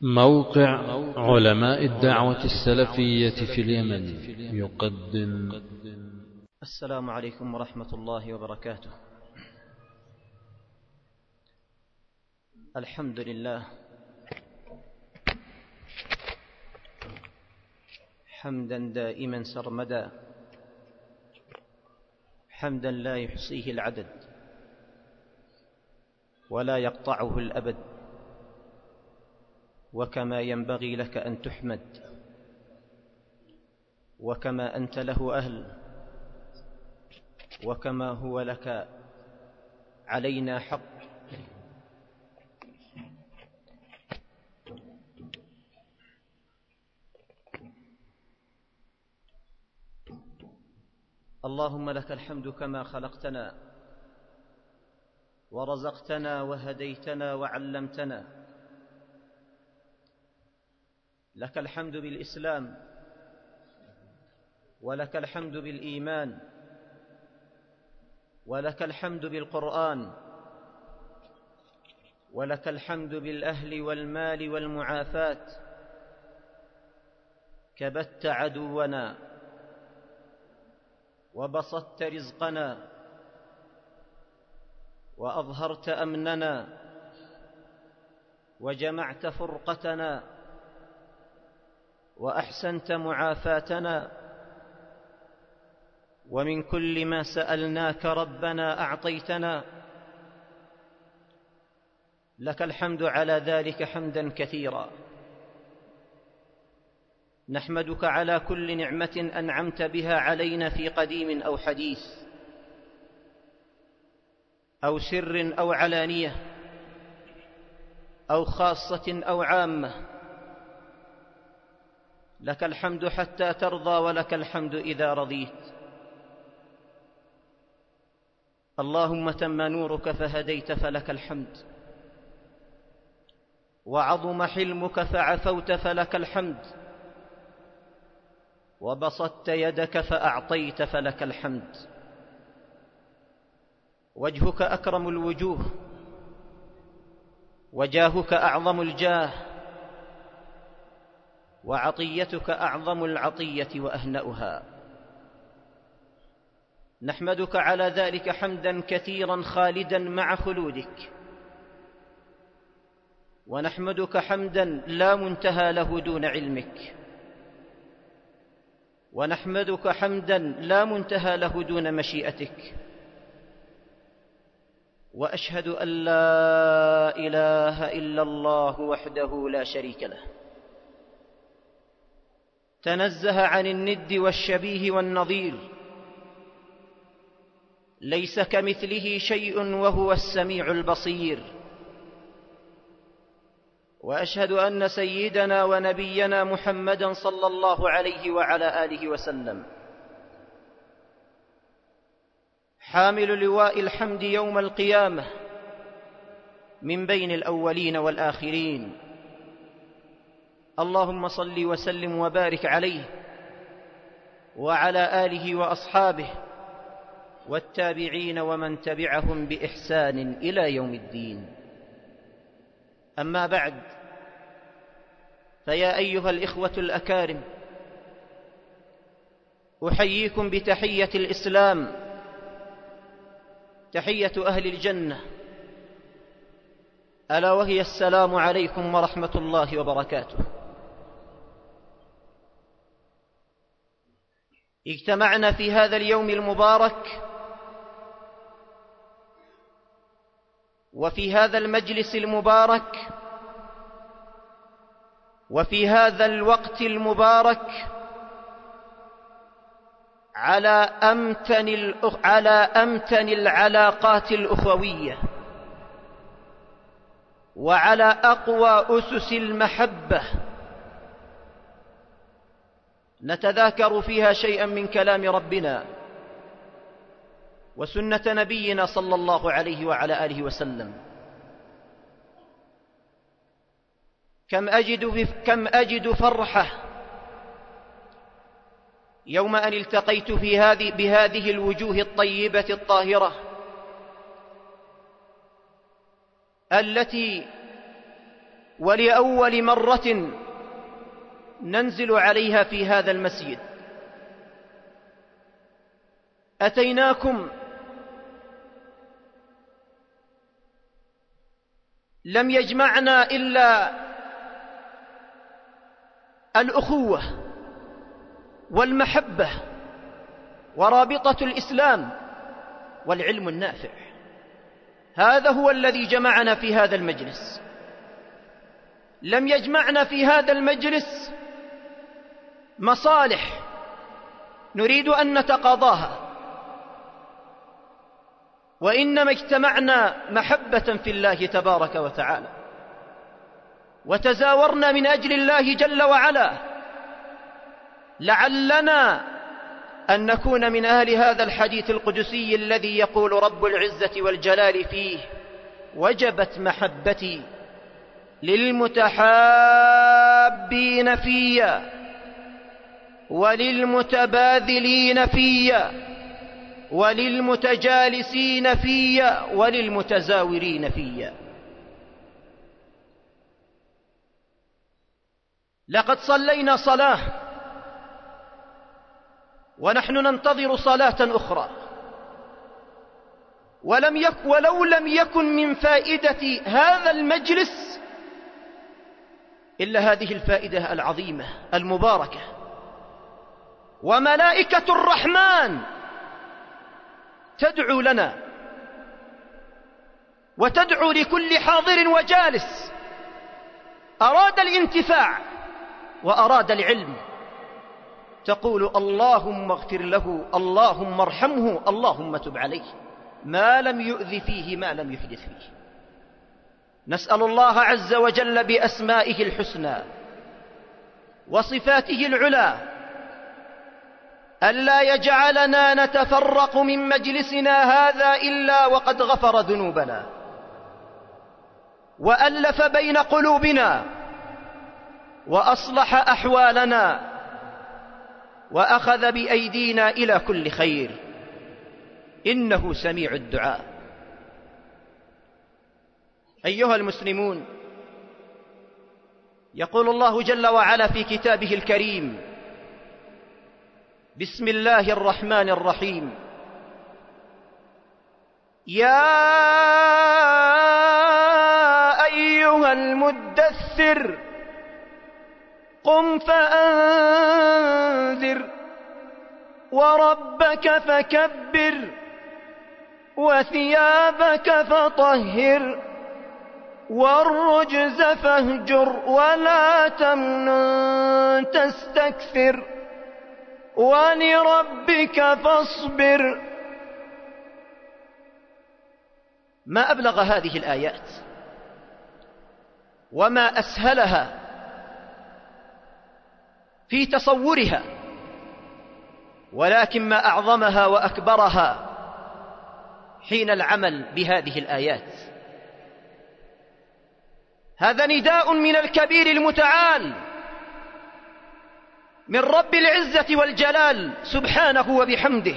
موقع علماء الدعوة السلفية في اليمن يقدم. السلام عليكم ورحمة الله وبركاته. الحمد لله حمدا دائما سرمدا، حمدا لا يحصيه العدد ولا يقطعه الأبد، وكما ينبغي لك أن تحمد وكما أنت له أهل، وكما هو لك علينا حق. اللهم لك الحمد كما خلقتنا ورزقتنا وهديتنا وعلمتنا. لك الحمد بالإسلام، ولك الحمد بالإيمان، ولك الحمد بالقرآن، ولك الحمد بالأهل والمال والمعافاة. كبت عدونا وبسطت رزقنا وأظهرت أمننا وجمعت فرقتنا وأحسنت معافاتنا، ومن كل ما سألناك ربنا أعطيتنا. لك الحمد على ذلك حمدا كثيرا. نحمدك على كل نعمة أنعمت بها علينا في قديم أو حديث، أو سر أو علانية، أو خاصة أو عامة. لك الحمد حتى ترضى، ولك الحمد إذا رضيت. اللهم تم نورك فهديت فلك الحمد، وعظم حلمك فعفوت فلك الحمد، وبسطت يدك فأعطيت فلك الحمد. وجهك أكرم الوجوه، وجاهك أعظم الجاه، وعطيتك أعظم العطية وأهنأها. نحمدك على ذلك حمدا كثيرا خالدا مع خلودك، ونحمدك حمدا لا منتهى له دون علمك، ونحمدك حمدا لا منتهى له دون مشيئتك. وأشهد أن لا إله إلا الله وحده لا شريك له، تنزه عن الند والشبيه والنظير، ليس كمثله شيء وهو السميع البصير. وأشهد أن سيدنا ونبينا محمدًا صلى الله عليه وعلى آله وسلم حامل لواء الحمد يوم القيامة من بين الأولين والآخرين. اللهم صل وسلم وبارك عليه وعلى آله وأصحابه والتابعين ومن تبعهم بإحسان إلى يوم الدين. أما بعد، فيا أيها الإخوة الأكارم، أحييكم بتحية الإسلام، تحية أهل الجنة، ألا وهي السلام عليكم ورحمة الله وبركاته. اجتمعنا في هذا اليوم المبارك وفي هذا المجلس المبارك وفي هذا الوقت المبارك على أمتن العلاقات الأخوية، وعلى أقوى أسس المحبة، نتذاكر فيها شيئا من كلام ربنا وسنة نبينا صلى الله عليه وعلى آله وسلم. كم أجد فرحة يوم أن التقيت بهذه الوجوه الطيبة الطاهرة التي ولأول مرة ننزل عليها في هذا المسجد. أتيناكم لم يجمعنا إلا الأخوة والمحبة ورابطة الإسلام والعلم النافع. هذا هو الذي جمعنا في هذا المجلس. لم يجمعنا في هذا المجلس مصالح نريد أن نتقاضاها، وإنما اجتمعنا محبة في الله تبارك وتعالى، وتزاورنا من أجل الله جل وعلا، لعلنا أن نكون من أهل هذا الحديث القدسي الذي يقول رب العزة والجلال فيه: وجبت محبتي للمتحابين فيا وللمتباذلين فيا وللمتجالسين فيا وللمتزاورين فيا. لقد صلينا صلاة ونحن ننتظر صلاة أخرى، ولو لم يكن من فائدة هذا المجلس إلا هذه الفائدة العظيمة المباركة. وملائكة الرحمن تدعو لنا وتدعو لكل حاضر وجالس أراد الانتفاع وأراد العلم، تقول: اللهم اغفر له، اللهم ارحمه، اللهم تب عليه، ما لم يؤذ فيه، ما لم يحدث فيه. نسأل الله عز وجل بأسمائه الحسنى وصفاته العلى ألا يجعلنا نتفرق من مجلسنا هذا إلا وقد غفر ذنوبنا وألف بين قلوبنا وأصلح أحوالنا وأخذ بأيدينا إلى كل خير، إنه سميع الدعاء. أيها المسلمون، يقول الله جل وعلا في كتابه الكريم: بسم الله الرحمن الرحيم: يا أيها المدثر قم فأنذر وربك فكبر وثيابك فطهر والرجز فاهجر ولا تمنن تستكثر ولربك فاصبر. ما أبلغ هذه الآيات وما أسهلها في تصورها، ولكن ما أعظمها وأكبرها حين العمل بهذه الآيات. هذا نداء من الكبير المتعال، من رب العزة والجلال سبحانه وبحمده،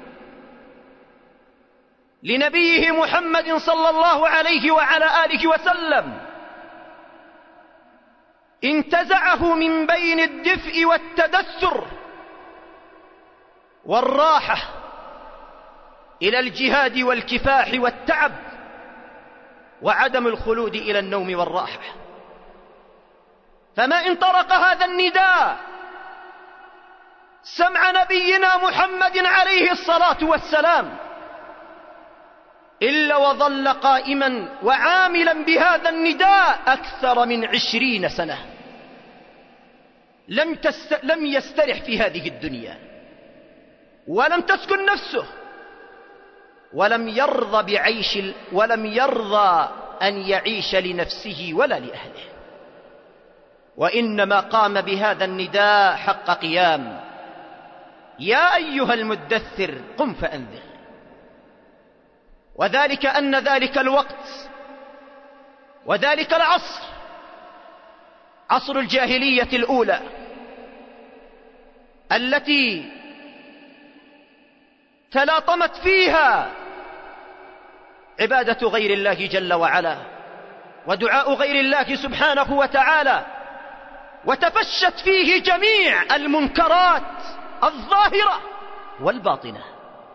لنبيه محمد صلى الله عليه وعلى آله وسلم، انتزعه من بين الدفء والتدثر والراحة إلى الجهاد والكفاح والتعب وعدم الخلود إلى النوم والراحة. فما إن طرق هذا النداء سمع نبينا محمد عليه الصلاة والسلام إلا وظل قائما وعاملا بهذا النداء أكثر من 20 سنة، لم يسترح في هذه الدنيا، ولم تسكن نفسه، ولم يرضى أن يعيش لنفسه ولا لأهله، وإنما قام بهذا النداء حق قيام: يا أيها المدثر قم فأنذر. وذلك أن ذلك الوقت وذلك العصر عصر الجاهلية الأولى التي تلاطمت فيها عبادة غير الله جل وعلا ودعاء غير الله سبحانه وتعالى، وتفشت فيه جميع المنكرات الظاهرة والباطنة.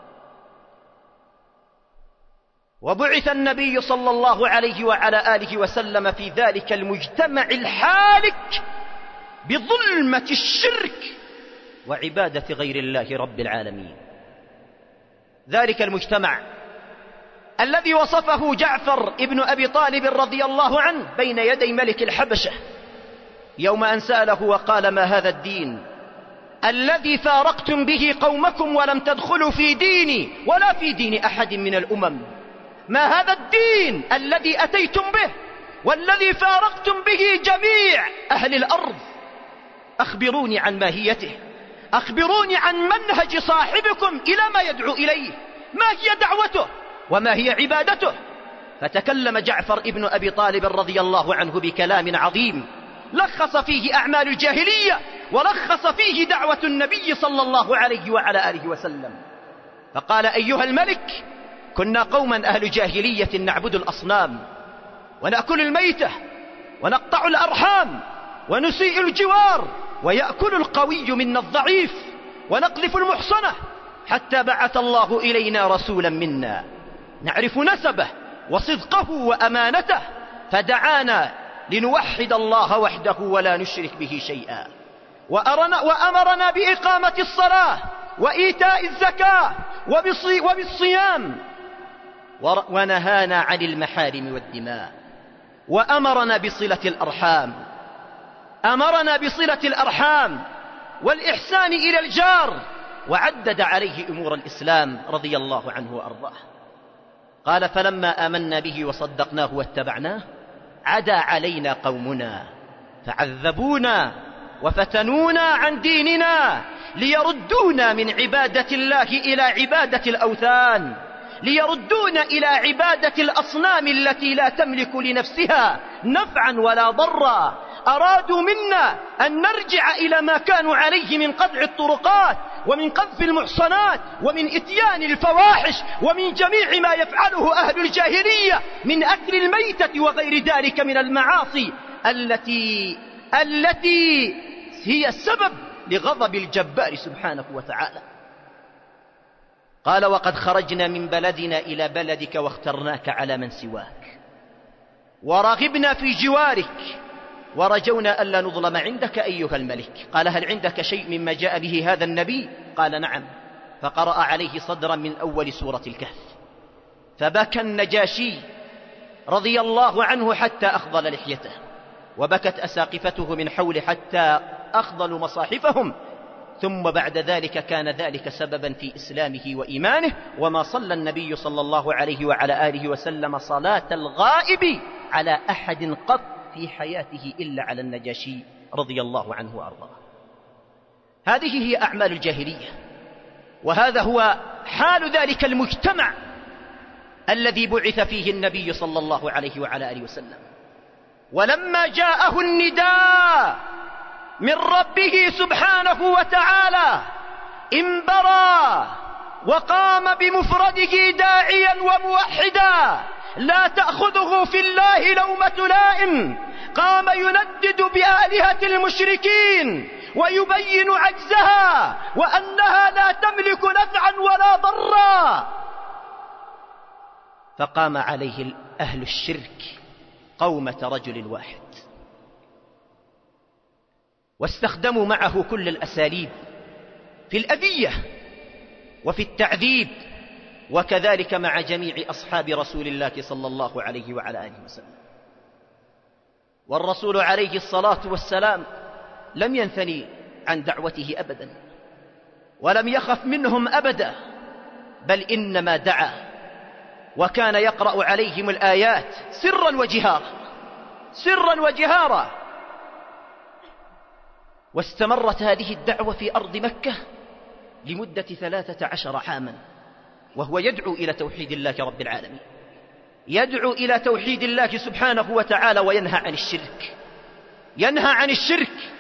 وبعث النبي صلى الله عليه وعلى آله وسلم في ذلك المجتمع الحالك بظلمة الشرك وعبادة غير الله رب العالمين. ذلك المجتمع الذي وصفه جعفر ابن أبي طالب رضي الله عنه بين يدي ملك الحبشة يوم أن سأله وقال: ما هذا الدين الذي فارقتم به قومكم ولم تدخلوا في ديني ولا في دين أحد من الأمم؟ ما هذا الدين الذي أتيتم به والذي فارقتم به جميع أهل الأرض؟ أخبروني عن ماهيته، أخبروني عن منهج صاحبكم إلى ما يدعو إليه، ما هي دعوته وما هي عبادته؟ فتكلم جعفر ابن أبي طالب رضي الله عنه بكلام عظيم لخص فيه أعمال الجاهلية ولخص فيه دعوة النبي صلى الله عليه وعلى آله وسلم. فقال: أيها الملك، كنا قوما أهل جاهلية نعبد الأصنام ونأكل الميتة ونقطع الأرحام ونسيء الجوار ويأكل القوي منا الضعيف ونقذف المحصنة، حتى بعث الله إلينا رسولا منا نعرف نسبه وصدقه وأمانته، فدعانا لنوحد الله وحده ولا نشرك به شيئا، وأمرنا بإقامة الصلاة وإيتاء الزكاة وبالصيام، ونهانا عن المحارم والدماء، وأمرنا بصلة الأرحام والإحسان إلى الجار، وعدد عليه أمور الإسلام رضي الله عنه وأرضاه. قال: فلما آمنا به وصدقناه واتبعناه عدا علينا قومنا فعذبونا وفتنونا عن ديننا ليردونا من عبادة الله إلى عبادة الأوثان، ليردونا إلى عبادة الأصنام التي لا تملك لنفسها نفعا ولا ضرا. أرادوا منا أن نرجع إلى ما كانوا عليه من قطع الطرقات ومن قذف المحصنات ومن إتيان الفواحش ومن جميع ما يفعله أهل الجاهلية من أكل الميتة وغير ذلك من المعاصي التي هي السبب لغضب الجبار سبحانه وتعالى. قال: وقد خرجنا من بلدنا إلى بلدك واخترناك على من سواك، ورغبنا في جوارك، ورجونا ألا نظلم عندك أيها الملك. قال: هل عندك شيء مما جاء به هذا النبي؟ قال: نعم. فقرأ عليه صدرا من أول سورة الكهف، فبكى النجاشي رضي الله عنه حتى أخضل لحيته، وبكت أساقفته من حوله حتى أخضلوا مصاحفهم. ثم بعد ذلك كان ذلك سببا في إسلامه وإيمانه، وما صلى النبي صلى الله عليه وعلى آله وسلم صلاة الغائب على أحد قط في حياته إلا على النجاشي رضي الله عنه وأرضاه. هذه هي أعمال الجاهلية، وهذا هو حال ذلك المجتمع الذي بعث فيه النبي صلى الله عليه وعلى آله وسلم. ولما جاءه النداء من ربه سبحانه وتعالى انبرى وقام بمفرده داعيا وموحدا لا تأخذه في الله لومة لائم، قام يندد بآلهة المشركين ويبين عجزها وأنها لا تملك نفعا ولا ضرا. فقام عليه أهل الشرك قومة رجل واحد، واستخدموا معه كل الأساليب في الأذية وفي التعذيب، وكذلك مع جميع أصحاب رسول الله صلى الله عليه وعلى آله وسلم. والرسول عليه الصلاة والسلام لم ينثني عن دعوته أبدا، ولم يخف منهم أبدا، بل إنما دعا، وكان يقرأ عليهم الآيات سرا وجهارا. واستمرت هذه الدعوة في أرض مكة لمدة 13 عاما، وهو يدعو إلى توحيد الله رب العالمين، يدعو إلى توحيد الله سبحانه وتعالى، وينهى عن الشرك.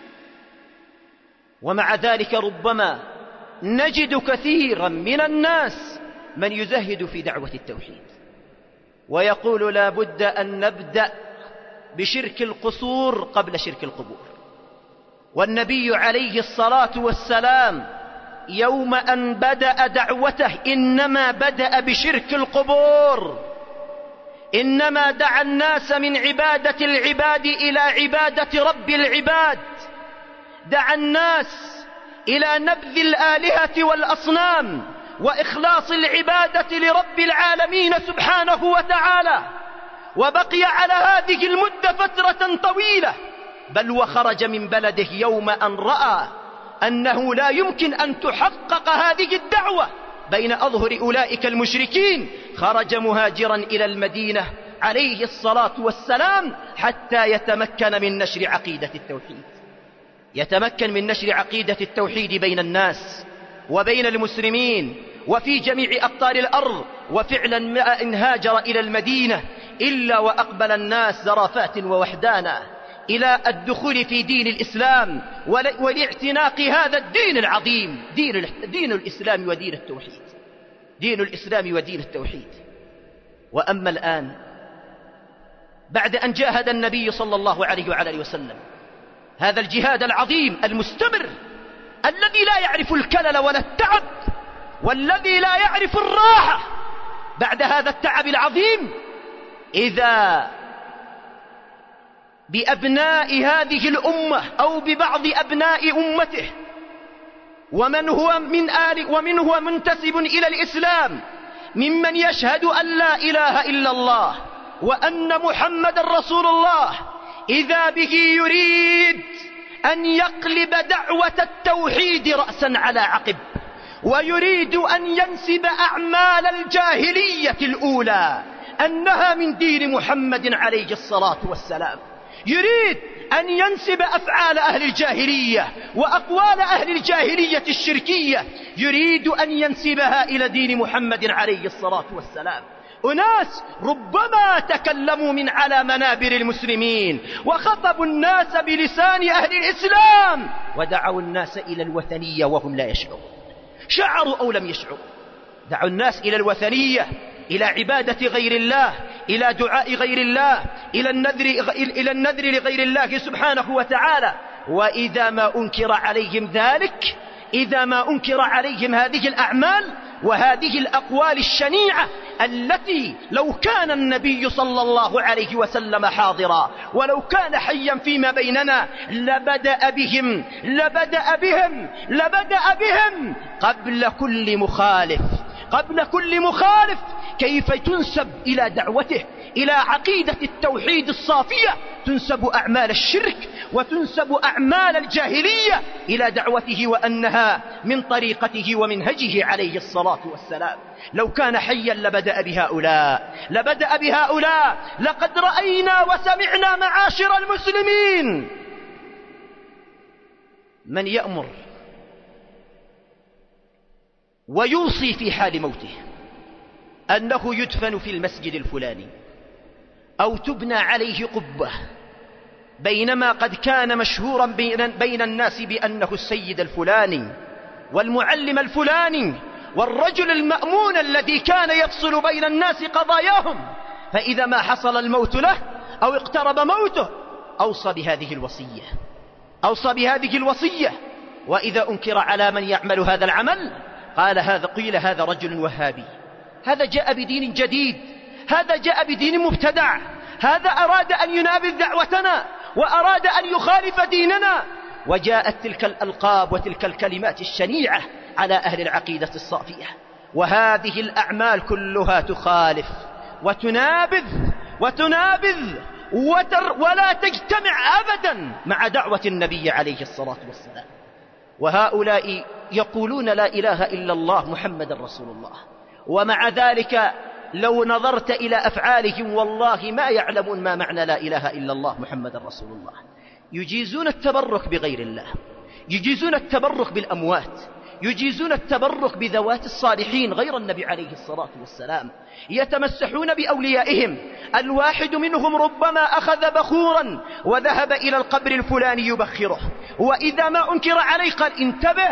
ومع ذلك ربما نجد كثيرا من الناس من يزهد في دعوة التوحيد، ويقول لا بد أن نبدأ بشرك القصور قبل شرك القبور. والنبي عليه الصلاة والسلام يوم أن بدأ دعوته إنما بدأ بشرك القبور، إنما دعا الناس من عبادة العباد إلى عبادة رب العباد، دعا الناس إلى نبذ الآلهة والأصنام وإخلاص العبادة لرب العالمين سبحانه وتعالى، وبقي على هذه المدة فترة طويلة، بل وخرج من بلده يوم أن رأى أنه لا يمكن أن تحقق هذه الدعوة بين أظهر أولئك المشركين، خرج مهاجرا إلى المدينة عليه الصلاة والسلام حتى يتمكن من نشر عقيدة التوحيد، يتمكن من نشر عقيدة التوحيد بين الناس وبين المسلمين وفي جميع أقطار الأرض. وفعلا ما إن هاجر إلى المدينة إلا وأقبل الناس زرافات ووحدانا إلى الدخول في دين الإسلام ولاعتناق هذا الدين العظيم، دين الإسلام ودين التوحيد، دين الإسلام ودين التوحيد. وأما الآن بعد أن جاهد النبي صلى الله عليه وعلى آله وسلم هذا الجهاد العظيم المستمر الذي لا يعرف الكلل ولا التعب والذي لا يعرف الراحة، بعد هذا التعب العظيم إذا بأبناء هذه الأمة أو ببعض أبناء أمته ومن هو منتسب إلى الإسلام ممن يشهد أن لا إله إلا الله وأن محمد رسول الله، إذا به يريد أن يقلب دعوة التوحيد رأسا على عقب، ويريد أن ينسب أعمال الجاهلية الأولى أنها من دين محمد عليه الصلاة والسلام، يريد أن ينسب أفعال أهل الجاهلية وأقوال أهل الجاهلية الشركية، يريد أن ينسبها إلى دين محمد عليه الصلاة والسلام. أناس ربما تكلموا من على منابر المسلمين وخطبوا الناس بلسان أهل الإسلام ودعوا الناس إلى الوثنية وهم لا يشعرون، شعروا أو لم يشعروا، دعوا الناس إلى الوثنية، إلى عبادة غير الله، إلى دعاء غير الله، إلى النذر لغير الله سبحانه وتعالى. وإذا ما أنكر عليهم ذلك، إذا ما أنكر عليهم هذه الأعمال وهذه الأقوال الشنيعة التي لو كان النبي صلى الله عليه وسلم حاضرا ولو كان حيا فيما بيننا لبدأ بهم قبل كل مخالف كيف تنسب إلى دعوته إلى عقيدة التوحيد الصافية، تنسب أعمال الشرك وتنسب أعمال الجاهلية إلى دعوته وأنها من طريقته ومنهجه عليه الصلاة والسلام. لو كان حيا لبدأ بهؤلاء. لقد رأينا وسمعنا معاشر المسلمين من يأمر ويوصي في حال موته أنه يدفن في المسجد الفلاني أو تبنى عليه قبة، بينما قد كان مشهورا بين الناس بأنه السيد الفلاني والمعلم الفلاني والرجل المأمون الذي كان يفصل بين الناس قضاياهم، فإذا ما حصل الموت له أو اقترب موته أوصى بهذه الوصية. وإذا أنكر على من يعمل هذا العمل قيل هذا رجل وهابي، هذا جاء بدين جديد، هذا جاء بدين مبتدع، هذا أراد أن ينابذ دعوتنا وأراد أن يخالف ديننا. وجاءت تلك الألقاب وتلك الكلمات الشنيعة على أهل العقيدة الصافية. وهذه الأعمال كلها تخالف وتنابذ ولا تجتمع أبدا مع دعوة النبي عليه الصلاة والسلام. وهؤلاء يقولون لا إله إلا الله محمد رسول الله، ومع ذلك لو نظرت إلى أفعالهم والله ما يعلمون ما معنى لا إله إلا الله محمد رسول الله. يجيزون التبرك بغير الله، يجيزون التبرك بالأموات، يجيزون التبرك بذوات الصالحين غير النبي عليه الصلاة والسلام، يتمسحون بأوليائهم. الواحد منهم ربما أخذ بخورا وذهب إلى القبر الفلاني يبخره، وإذا ما أنكر عليه قال انتبه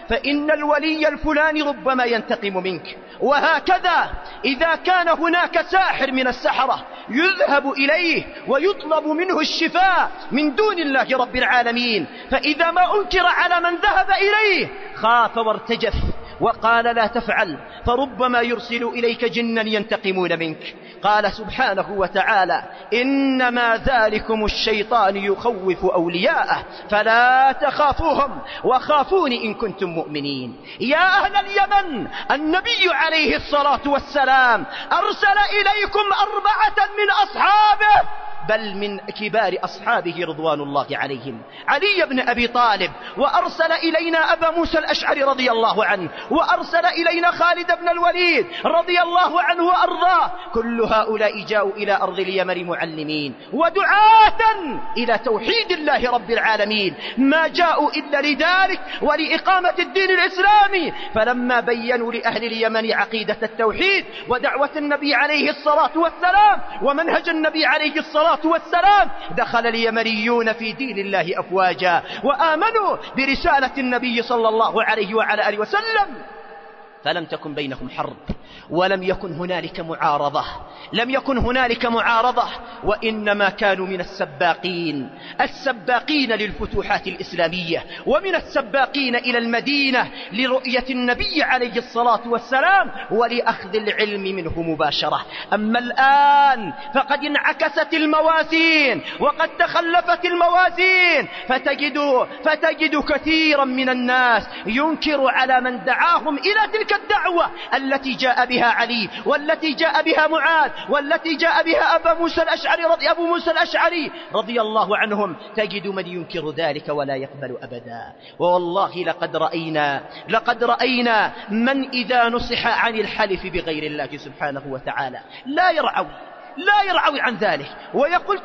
فإن الولي الفلاني ربما ينتقم منك. وهكذا إذا كان هناك ساحر من السحرة يذهب إليه ويطلب منه الشفاء من دون الله رب العالمين، فإذا ما أنكر على من ذهب إليه خاف وارتجف وقال لا تفعل، فربما يرسل إليك جنا ينتقمون منك. قال سبحانه وتعالى: إنما ذلكم الشيطان يخوف أولياءه فلا تخافوهم وخافون إن كنتم مؤمنين. يا أهل اليمن، النبي عليه الصلاة والسلام أرسل إليكم 4 من أصحابه، بل من كبار أصحابه رضوان الله عليهم، علي بن أبي طالب، وأرسل إلينا أبا موسى الأشعري رضي الله عنه، وأرسل إلينا خالد بن الوليد رضي الله عنه وأرضاه. كل هؤلاء جاءوا إلى أرض اليمن معلمين ودعاة إلى توحيد الله رب العالمين، ما جاءوا إلا لذلك ولإقامة الدين الإسلامي. فلما بينوا لأهل اليمن عقيدة التوحيد ودعوة النبي عليه الصلاة والسلام ومنهج النبي عليه الصلاة والسلام، دخل اليمنيون في دين الله أفواجا وآمنوا برسالة النبي صلى الله عليه وعلى آله وسلم. فلم تكن بينهم حرب ولم يكن هنالك معارضة، لم يكن هنالك معارضة، وإنما كانوا من السباقين للفتوحات الإسلامية، ومن السباقين إلى المدينة لرؤية النبي عليه الصلاة والسلام ولأخذ العلم منه مباشرة. أما الآن فقد انعكست الموازين وقد تخلفت الموازين، فتجد كثيرا من الناس ينكر على من دعاهم إلى تلك الدعوة التي جاء بها علي، والتي جاء بها معاذ، والتي جاء بها أبو موسى الأشعري رضي الله عنهم. تجد من ينكر ذلك ولا يقبل أبدا. والله لقد رأينا من إذا نصح عن الحلف بغير الله سبحانه وتعالى لا يرعوي عن ذلك، ويقول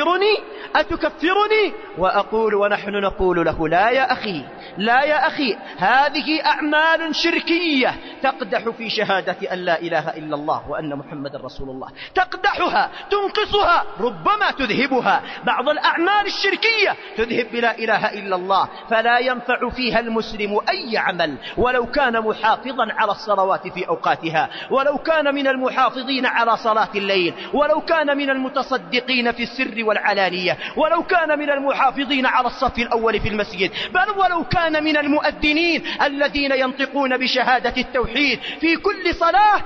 أتكفرني، وأقول ونحن نقول له لا يا أخي هذه أعمال شركية تقدح في شهادة أن لا إله إلا الله وأن محمد رسول الله، تقدحها تنقصها ربما تذهبها. بعض الأعمال الشركية تذهب بلا إله إلا الله، فلا ينفع فيها المسلم أي عمل ولو كان محافظا على الصلوات في أوقاتها، ولو كان من المحافظين على صلاة الليل، ولو كان من المتصدقين في السر والعلانية، ولو كان من المحافظين على الصف الأول في المسجد، بل ولو كان من المؤذنين الذين ينطقون بشهادة التوحيد في كل صلاة،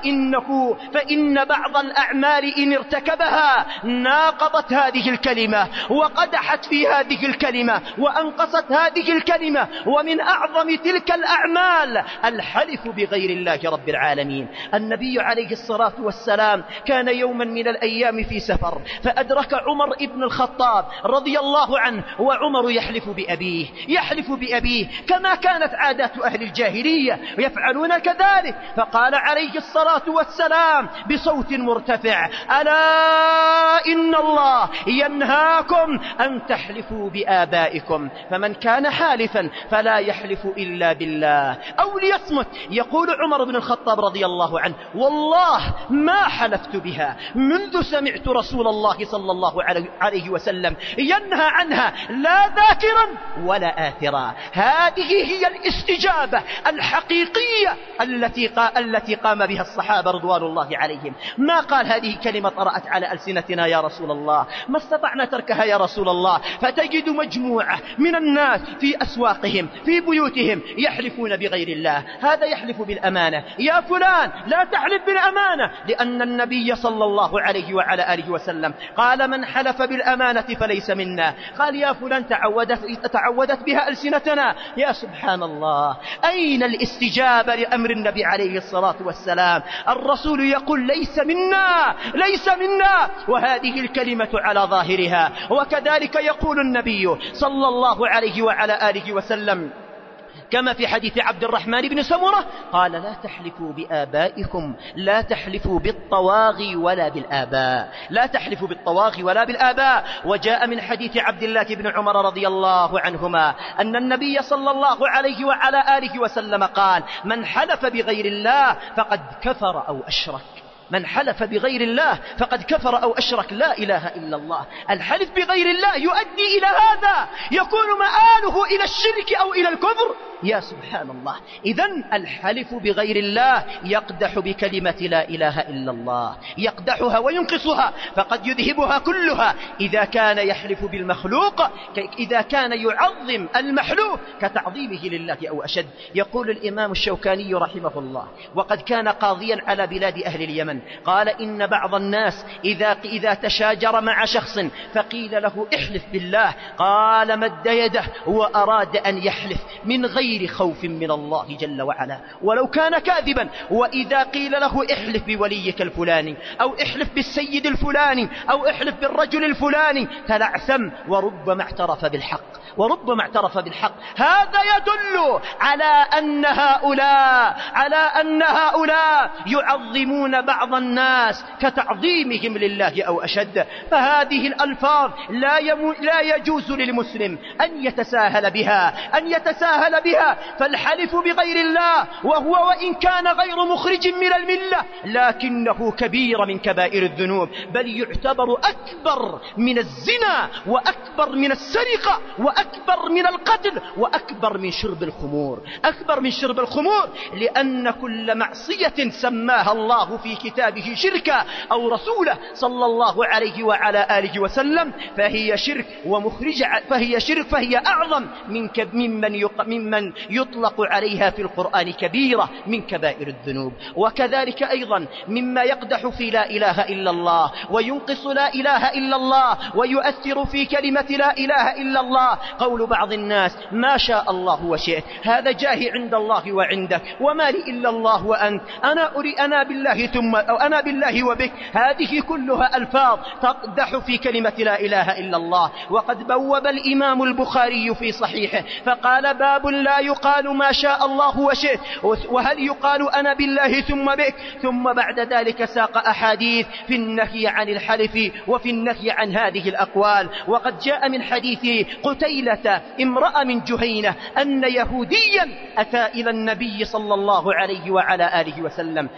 فإن بعض الأعمال إن ارتكبها ناقضت هذه الكلمة وقدحت في هذه الكلمة وأنقصت هذه الكلمة. ومن أعظم تلك الأعمال الحلف بغير الله رب العالمين. النبي عليه الصلاة والسلام كان يوما من الأيام في سفر، فأدرك عمر ابن الخطاب رضي الله عنه، وعمر يحلف بأبيه كما كانت عادات أهل الجاهلية يفعلون كذلك. فقال عليه الصلاة والسلام بصوت مرتفع: ألا إن الله ينهاكم أن تحلفوا بآبائكم، فمن كان حالفا فلا يحلف إلا بالله أو ليصمت. يقول عمر بن الخطاب رضي الله عنه: والله ما حلفت بها منذ سمعت رسول الله صلى الله عليه وسلم ينهى عنها لا ذاكرا ولا آثرا. هذه هي الاستجابة الحقيقية التي قام بها الصحابة رضوان الله عليهم. ما قال هذه كلمة طرأت على ألسنتنا يا رسول الله، ما استطعنا تركها يا رسول الله. فتجد مجموعة من الناس في أسواقهم في بيوتهم يحلفون بغير الله. هذا يحلف بالأمانة: يا فلان لا تحلف بالأمانة، لأن النبي صلى الله عليه وعلى آله وسلم قال: من حلف بالأمانة فليس منا. قال: يا فلان تعودت بها ألسنتنا. يا سبحان الله، أين الاستجابة لأمر النبي عليه الصلاة والسلام؟ الرسول يقول: ليس منا، وهذه الكلمة على ظاهرها. وكذلك يقول النبي صلى الله عليه وعلى آله وسلم كما في حديث عبد الرحمن بن سمرة قال: لا تحلفوا بآبائكم، لا تحلفوا بالطواغي ولا بالآباء، لا تحلفوا بالطواغي ولا بالآباء. وجاء من حديث عبد الله بن عمر رضي الله عنهما أن النبي صلى الله عليه وعلى آله وسلم قال: من حلف بغير الله فقد كفر أو أشرك. من حلف بغير الله فقد كفر أو أشرك. لا إله إلا الله. الحلف بغير الله يؤدي إلى هذا، يكون مآله إلى الشرك أو إلى الكفر. يا سبحان الله. إذن الحلف بغير الله يقدح بكلمة لا إله إلا الله، يقدحها وينقصها، فقد يذهبها كلها إذا كان يحلف بالمخلوق، إذا كان يعظم المحلوف كتعظيمه لله أو أشد. يقول الإمام الشوكاني رحمه الله، وقد كان قاضيا على بلاد أهل اليمن، قال إن بعض الناس إذا تشاجر مع شخص فقيل له احلف بالله، قال مد يده وأراد أن يحلف من غير خوف من الله جل وعلا ولو كان كاذبا. وإذا قيل له احلف بوليك الفلاني أو احلف بالسيد الفلاني أو احلف بالرجل الفلاني تلعثم وربما اعترف بالحق. هذا يدل على أن هؤلاء يعظمون بعض الناس كتعظيمهم لله أو أشد. فهذه الألفاظ لا يجوز للمسلم أن يتساهل بها. فالحلف بغير الله وهو وإن كان غير مخرج من الملة لكنه كبير من كبائر الذنوب، بل يعتبر أكبر من الزنا وأكبر من السرقة وأكبر من القتل وأكبر من شرب الخمور، لأن كل معصية سماها الله في كتابه شركا أو رسوله صلى الله عليه وعلى آله وسلم فهي أعظم ممن يطلق عليها في القرآن كبيرة من كبائر الذنوب. وكذلك أيضا مما يقدح في لا إله إلا الله وينقص لا إله إلا الله ويؤثر في كلمة لا إله إلا الله قول بعض الناس ما شاء الله وشئت، هذا جاهي عند الله وعندك، وما لي إلا الله وأنت، أنا بالله ثم أو أنا بالله وبك. هذه كلها ألفاظ تقدح في كلمة لا إله إلا الله. وقد بوب الإمام البخاري في صحيحه فقال باب لا يقال ما شاء الله وشئت، وهل يقال أنا بالله ثم بك، ثم بعد ذلك ساق أحاديث في النهي عن الحلف وفي النهي عن هذه الأقوال. وقد جاء من حديث قتيلة امرأة من جهينة أن يهوديا أتى إلى النبي صلى الله عليه وعلى آله وسلم،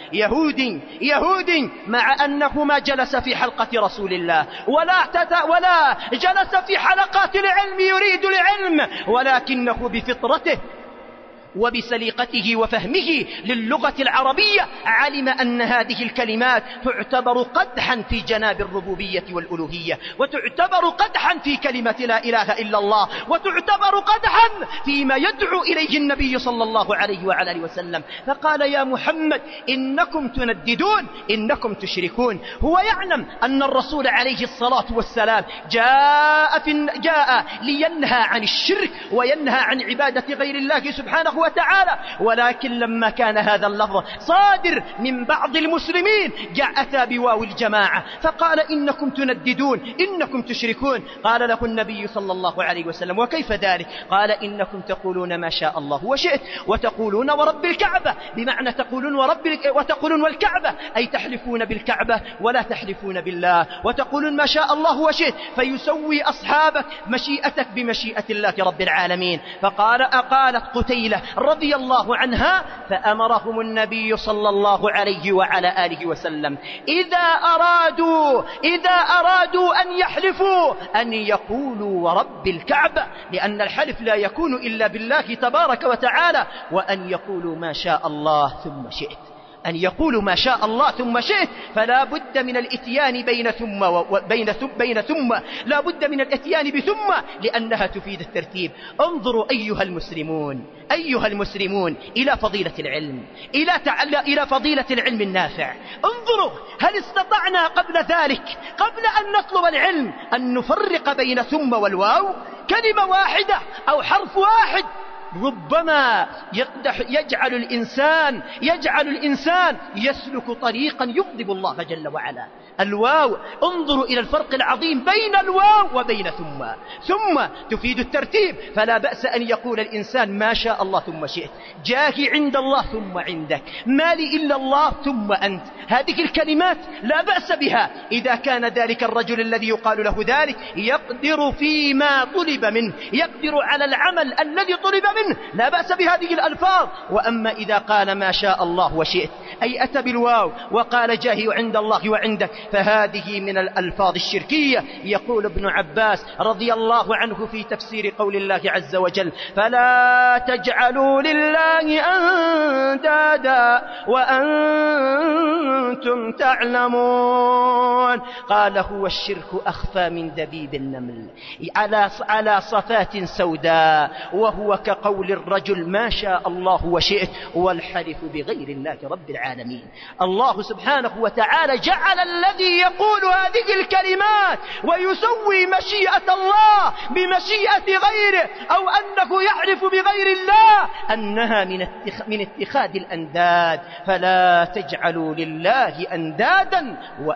يهودي مع أنه ما جلس في حلقة رسول الله ولا جلس في حلقات العلم يريد العلم، ولكنه بفطرته وبسليقته وفهمه للغة العربية علم أن هذه الكلمات تعتبر قدحا في جناب الربوبية والألوهية، وتعتبر قدحا في كلمة لا إله إلا الله، وتعتبر قدحا فيما يدعو إليه النبي صلى الله عليه وعلى آله وسلم. فقال يا محمد إنكم تنددون، إنكم تشركون. هو يعلم أن الرسول عليه الصلاة والسلام جاء لينهى عن الشرك وينهى عن عبادة غير الله سبحانه وتعالى، ولكن لما كان هذا اللفظ صادر من بعض المسلمين أتى بواو الجماعة فقال إنكم تنددون، إنكم تشركون. قال له النبي صلى الله عليه وسلم وكيف ذلك؟ قال إنكم تقولون ما شاء الله وشئت وتقولون ورب الكعبة، بمعنى وتقولون والكعبة أي تحلفون بالكعبة ولا تحلفون بالله، وتقولون ما شاء الله وشئت فيسوي أصحابك مشيئتك بمشيئة الله رب العالمين. قالت قتيلة رضي الله عنها فأمرهم النبي صلى الله عليه وعلى آله وسلم إذا أرادوا أن يحلفوا أن يقولوا ورب الكعبة، لأن الحلف لا يكون إلا بالله تبارك وتعالى، وأن يقولوا ما شاء الله ثم شئت، أن يقولوا ما شاء الله ثم شئت. فلا بد من الاتيان بين ثم لا بد من الاتيان بثم لأنها تفيد الترتيب. انظروا أيها المسلمون إلى فضيلة العلم، إلى فضيلة العلم النافع. انظروا هل استطعنا قبل ذلك قبل أن نطلب العلم أن نفرق بين ثم والواو؟ كلمة واحدة أو حرف واحد ربما يجعل الإنسان يسلك طريقا يغضب الله جل وعلا. الواو، انظروا إلى الفرق العظيم بين الواو وبين ثم تفيد الترتيب، فلا بأس أن يقول الإنسان ما شاء الله ثم شئت، جاهي عند الله ثم عندك، ما لي إلا الله ثم أنت. هذه الكلمات لا بأس بها إذا كان ذلك الرجل الذي يقال له ذلك يقدر فيما طلب منه، يقدر على العمل الذي طلب منه، لا بأس بهذه الألفاظ. وأما إذا قال ما شاء الله وشئت، أي أتى بالواو وقال جاهي عند الله وعندك، فهذه من الألفاظ الشركية. يقول ابن عباس رضي الله عنه في تفسير قول الله عز وجل: فلا تجعلوا لله أندادا وأنتم تعلمون. قال: هو الشرك أخفى من دبيب النمل على صفات سوداء، وهو كقول الرجل ما شاء الله وشئت والحلف بغير الله رب العالمين. الله سبحانه وتعالى جعل الذي يقول هذه الكلمات ويسوي مشيئة الله بمشيئة غيره، أو أنه يعرف بغير الله، أنها من اتخاذ الأنداد. فلا تجعلوا لله أندادا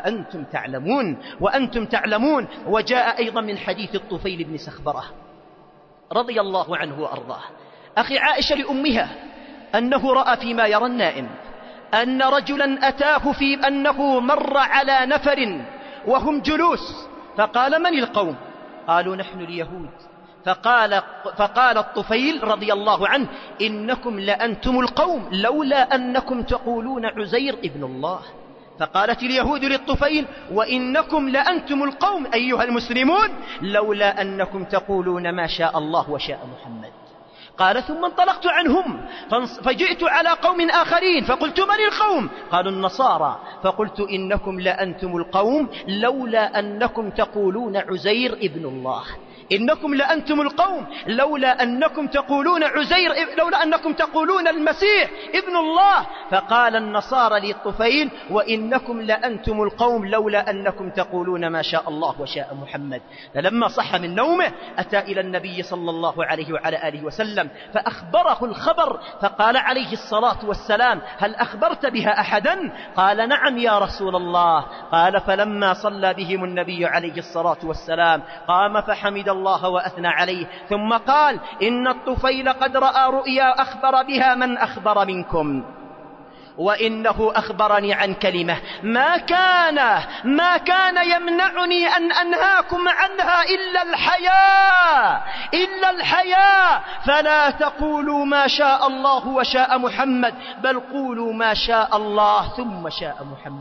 وأنتم تعلمون. وجاء أيضا من حديث الطفيل بن سخبرة رضي الله عنه وأرضاه أخي عائشة لأمها أنه رأى فيما يرى النائم أن رجلا أتاه في أنه مر على نفر وهم جلوس، فقال: من القوم؟ قالوا: نحن اليهود. فقال الطفيل رضي الله عنه: إنكم لأنتم القوم لولا أنكم تقولون عزير ابن الله. فقالت اليهود للطفيل: وإنكم لأنتم القوم أيها المسلمون لولا أنكم تقولون ما شاء الله وشاء محمد. قال: ثم انطلقت عنهم فجئت على قوم آخرين فقلت: من القوم؟ قالوا: النصارى. فقلت: إنكم لأنتم القوم لولا أنكم تقولون عزير ابن الله. إنكم لأنتم القوم لولا أنكم تقولون لولا أنكم تقولون المسيح ابن الله. فقال النصارى للطفيل: وإنكم لأنتم القوم لولا أنكم تقولون ما شاء الله وشاء محمد. فلما صح من نومه أتى إلى النبي صلى الله عليه وعلى آله وسلم فأخبره الخبر، فقال عليه الصلاة والسلام: هل أخبرت بها أحدا؟ قال: نعم يا رسول الله. قال: فلما صلى بهم النبي عليه الصلاة والسلام قام فحمد الله وأثنى عليه، ثم قال: إن الطفيل قد رأى رؤيا أخبر بها من أخبر منكم، وإنه أخبرني عن كلمة ما كان يمنعني أن أنهاكم عنها إلا الحياء. فلا تقولوا ما شاء الله وشاء محمد، بل قولوا ما شاء الله ثم شاء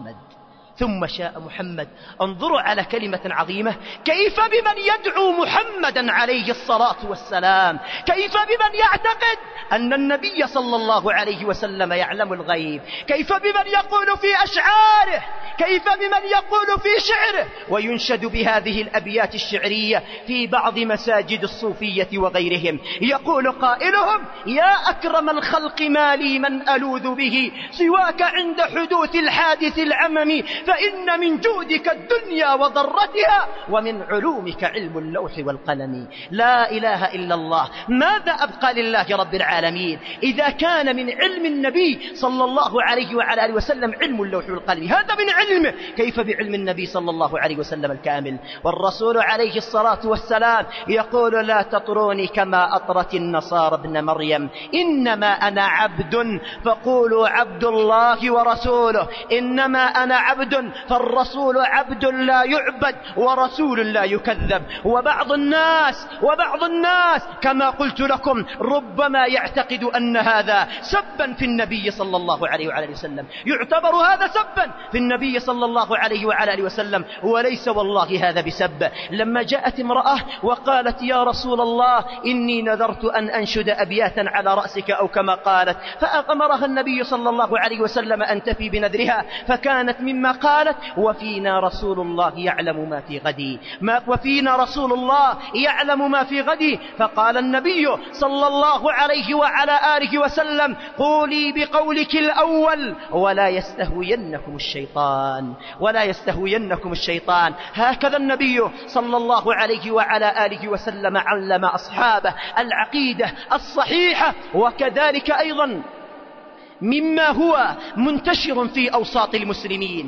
محمد. انظروا على كلمة عظيمة. كيف بمن يدعو محمدا عليه الصلاة والسلام؟ كيف بمن يعتقد أن النبي صلى الله عليه وسلم يعلم الغيب؟ كيف بمن يقول في أشعاره؟ كيف بمن يقول في شعره وينشد بهذه الأبيات الشعرية في بعض مساجد الصوفية وغيرهم؟ يقول قائلهم: يا أكرم الخلق ما لي من ألوذ به سواك عند حدوث الحادث العمم، فإن من جودك الدنيا وضرتها ومن علومك علم اللوح والقلم. لا إله إلا الله. ماذا أبقى لله رب العالمين إذا كان من علم النبي صلى الله عليه وعلى آله وسلم علم اللوح والقلم؟ هذا من علمه، كيف بعلم النبي صلى الله عليه وسلم الكامل؟ والرسول عليه الصلاة والسلام يقول: لا تطروني كما أطرت النصارى ابن مريم، إنما أنا عبد فقولوا عبد الله ورسوله. إنما أنا عبد، فالرسول عبد لا يعبد ورسول لا يكذب. وبعض الناس كما قلت لكم ربما يعتقد أن هذا سبا في النبي صلى الله عليه وعلى آله وسلم، يعتبر هذا سبا في النبي صلى الله عليه وعلى آله وسلم، وليس والله هذا بسب. لما جاءت امرأة وقالت: يا رسول الله إني نذرت أن أنشد أبياتا على رأسك، أو كما قالت، فأمرها النبي صلى الله عليه وسلم أن تفي بنذرها، فكانت مما قالت: وفينا رسول الله يعلم ما في غدي، وفينا رسول الله يعلم ما في غدي. فقال النبي صلى الله عليه وعلى آله وسلم: قولي بقولك الأول ولا يستهوينكم الشيطان. هكذا النبي صلى الله عليه وعلى آله وسلم علم أصحابه العقيدة الصحيحة. وكذلك أيضا مما هو منتشر في أوساط المسلمين،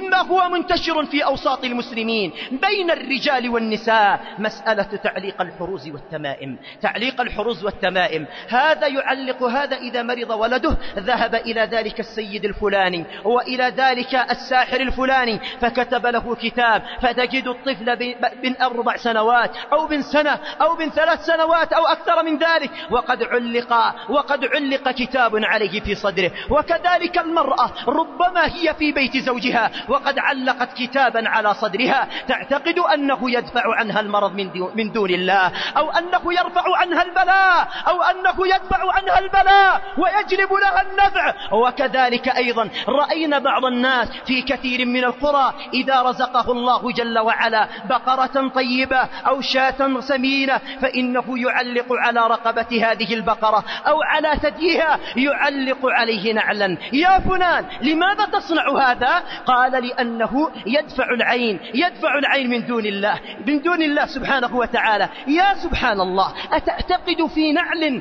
بين الرجال والنساء، مسألة تعليق الحروز والتمائم. هذا يعلق هذا، إذا مرض ولده ذهب إلى ذلك السيد الفلاني وإلى ذلك الساحر الفلاني فكتب له كتاب، فتجد الطفل بن 4 سنوات أو بن سنة أو بن 3 سنوات أو أكثر من ذلك وقد علق كتاب عليه في صدره. وكذلك المرأة ربما هي في بيت زوجها وقد علقت كتابا على صدرها تعتقد أنه يدفع عنها المرض من دون الله، أو أنه يرفع عنها البلاء، أو أنه يدفع عنها البلاء ويجلب لها النفع. وكذلك أيضا رأينا بعض الناس في كثير من القرى إذا رزقه الله جل وعلا بقرة طيبة أو شاة سمينة فإنه يعلق على رقبة هذه البقرة أو على ثديها يعلق عليه نعلا. يا فلان لماذا تصنع هذا؟ قال لأنه يدفع العين من دون الله سبحانه وتعالى. يا سبحان الله، أتعتقد في نعل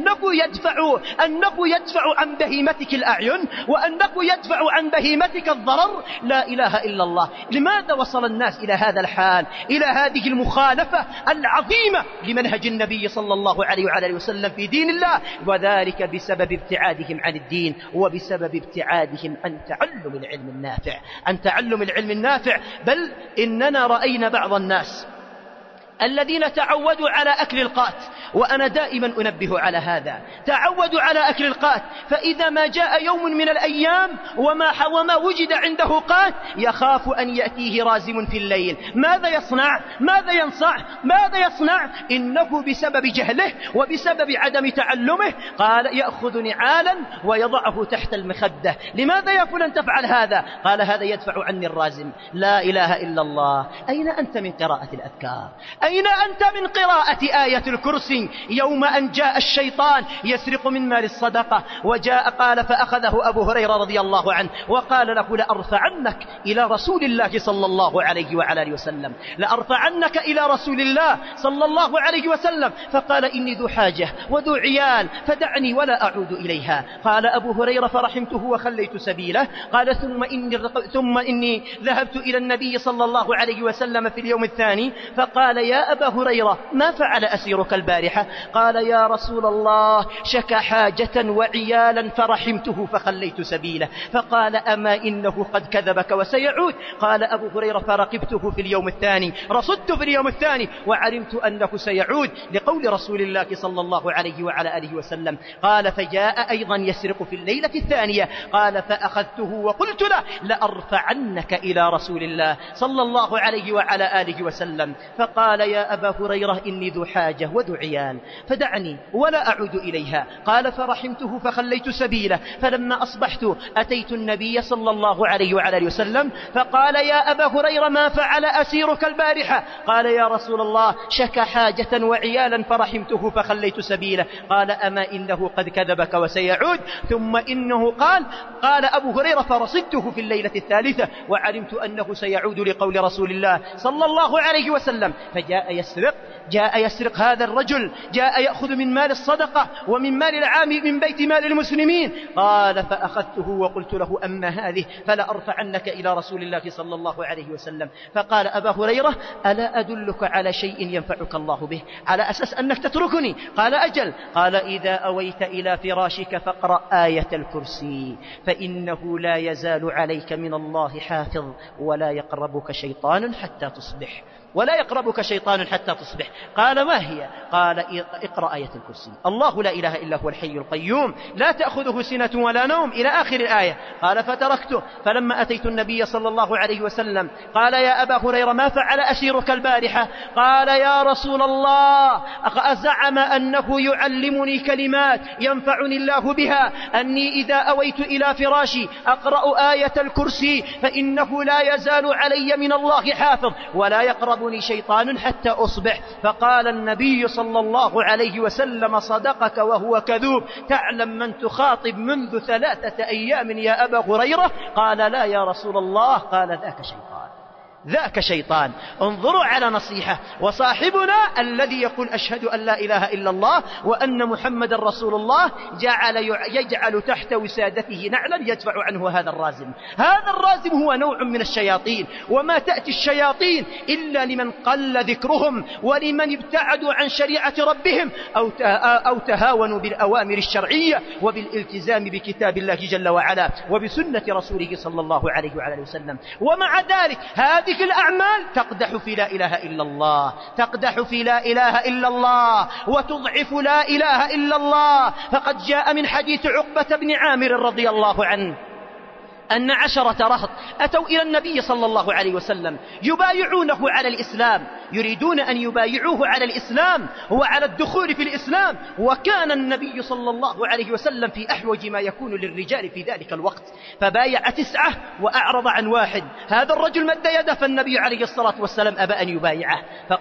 أنه يدفع عن بهيمتك الأعين وأنه يدفع عن بهيمتك الضرر؟ لا إله إلا الله. لماذا وصل الناس إلى هذا الحال، إلى هذه المخالفة العظيمة لمنهج النبي صلى الله عليه وعلى وسلم في دين الله؟ وذلك بسبب ابتعادهم عن الدين وبسبب ابتعادهم عن تعلم العلم النافع. بل إننا رأينا بعض الناس الذين تعودوا على أكل القات، وأنا دائما أنبه على هذا، تعودوا على أكل القات، فإذا ما جاء يوم من الأيام وما وجد عنده قات يخاف أن يأتيه رازم في الليل. ماذا يصنع؟ ماذا يصنع؟ إنه بسبب جهله وبسبب عدم تعلمه قال يأخذ نعالا ويضعه تحت المخدة. لماذا يا فلان تفعل هذا؟ قال هذا يدفع عني الرازم. لا إله إلا الله. أين أنت من قراءة الأذكار؟ أين أنت من قراءة آية الكرسي؟ يوم أن جاء الشيطان يسرق من مال الصدقة وجاء قال فأخذه أبو هريرة رضي الله عنه وقال له لأرفعنك إلى رسول الله صلى الله عليه وعلى آله وسلم، لأرفعنك إلى رسول الله صلى الله عليه وسلم. فقال إني ذو حاجة وذو عيال فدعني ولا أعود إليها. قال أبو هريرة فرحمته وخليت سبيله. قال ثم إني ذهبت إلى النبي صلى الله عليه وسلم في اليوم الثاني فقال يا أبا هريرة ما فعل أسيرك البارحة؟ قال يا رسول الله شكى حاجة وعيالا فرحمته فخليت سبيله. فقال أما إنه قد كذبك وسيعود. قال أبو هريرة فرقبته في اليوم الثاني، رصدت في اليوم الثاني وعلمت أنه سيعود لقول رسول الله صلى الله عليه وعلى آله وسلم. قال فجاء أيضا يسرق في الليلة الثانية قال فأخذته وقلت له لأرفعنك إلى رسول الله صلى الله عليه وعلى آله وسلم. فقال يا أبا هريرة إني ذو حاجة وذو عيال فدعني ولا أعود إليها. قال فرحمته فخليت سبيله. فلما أصبحت أتيت النبي صلى الله عليه وعلى آله وسلم فقال يا أبا هريرة ما فعل أسيرك البارحة؟ قال يا رسول الله شكى حاجة وعيالا فرحمته فخليت سبيله. قال أما إنه قد كذبك وسيعود. ثم إنه قال أبو هريرة فرصدته في الليلة الثالثة وعلمت أنه سيعود لقول رسول الله صلى الله عليه وسلم. جاء يسرق هذا الرجل، جاء يأخذ من مال الصدقة ومن مال العام من بيت مال المسلمين. قال فأخذته وقلت له أما هذه فلا أرفعنك إلى رسول الله صلى الله عليه وسلم. فقال أبا هريرة ألا أدلك على شيء ينفعك الله به على أساس أنك تتركني؟ قال أجل. قال إذا أويت إلى فراشك فاقرأ آية الكرسي فإنه لا يزال عليك من الله حافظ ولا يقربك شيطان حتى تصبح. قال ما هي؟ قال اقرأ آية الكرسي الله لا إله إلا هو الحي القيوم لا تأخذه سنة ولا نوم إلى آخر الآية. قال فتركته. فلما أتيت النبي صلى الله عليه وسلم قال يا أبا هريرة ما فعل أسيرك البارحة؟ قال يا رسول الله أزعم أنه يعلمني كلمات ينفعني الله بها أني إذا أويت إلى فراشي أقرأ آية الكرسي فإنه لا يزال علي من الله حافظ ولا يقربني شيطان حتى أصبح. فقال النبي صلى الله عليه وسلم صدقك وهو كذوب، تعلم من تخاطب منذ 3 أيام يا أبا هريرة؟ قال لا يا رسول الله. قال ذاك شيطان. ذاك شيطان. انظروا على نصيحة. وصاحبنا الذي يقول أشهد أن لا إله إلا الله وأن محمد رسول الله يجعل تحت وسادته نعلا يدفع عنه هذا الرازم. هذا الرازم هو نوع من الشياطين، وما تأتي الشياطين إلا لمن قل ذكرهم ولمن ابتعدوا عن شريعة ربهم أو تهاونوا بالأوامر الشرعية وبالالتزام بكتاب الله جل وعلا وبسنة رسوله صلى الله عليه وعلى وسلم. ومع ذلك هذه الأعمال تقدح في لا إله إلا الله، تقدح في لا إله إلا الله وتضعف لا إله إلا الله. فقد جاء من حديث عقبة بن عامر رضي الله عنه أن 10 رهط أتوا إلى النبي صلى الله عليه وسلم يبايعونه على الإسلام، يريدون أن يبايعوه على الإسلام وعلى الدخول في الإسلام. وكان النبي صلى الله عليه وسلم في أحوج ما يكون للرجال في ذلك الوقت، فبايع 9 وأعرض عن 1. هذا الرجل مد يده، فالنبي عليه الصلاة والسلام أبى أن يبايعه،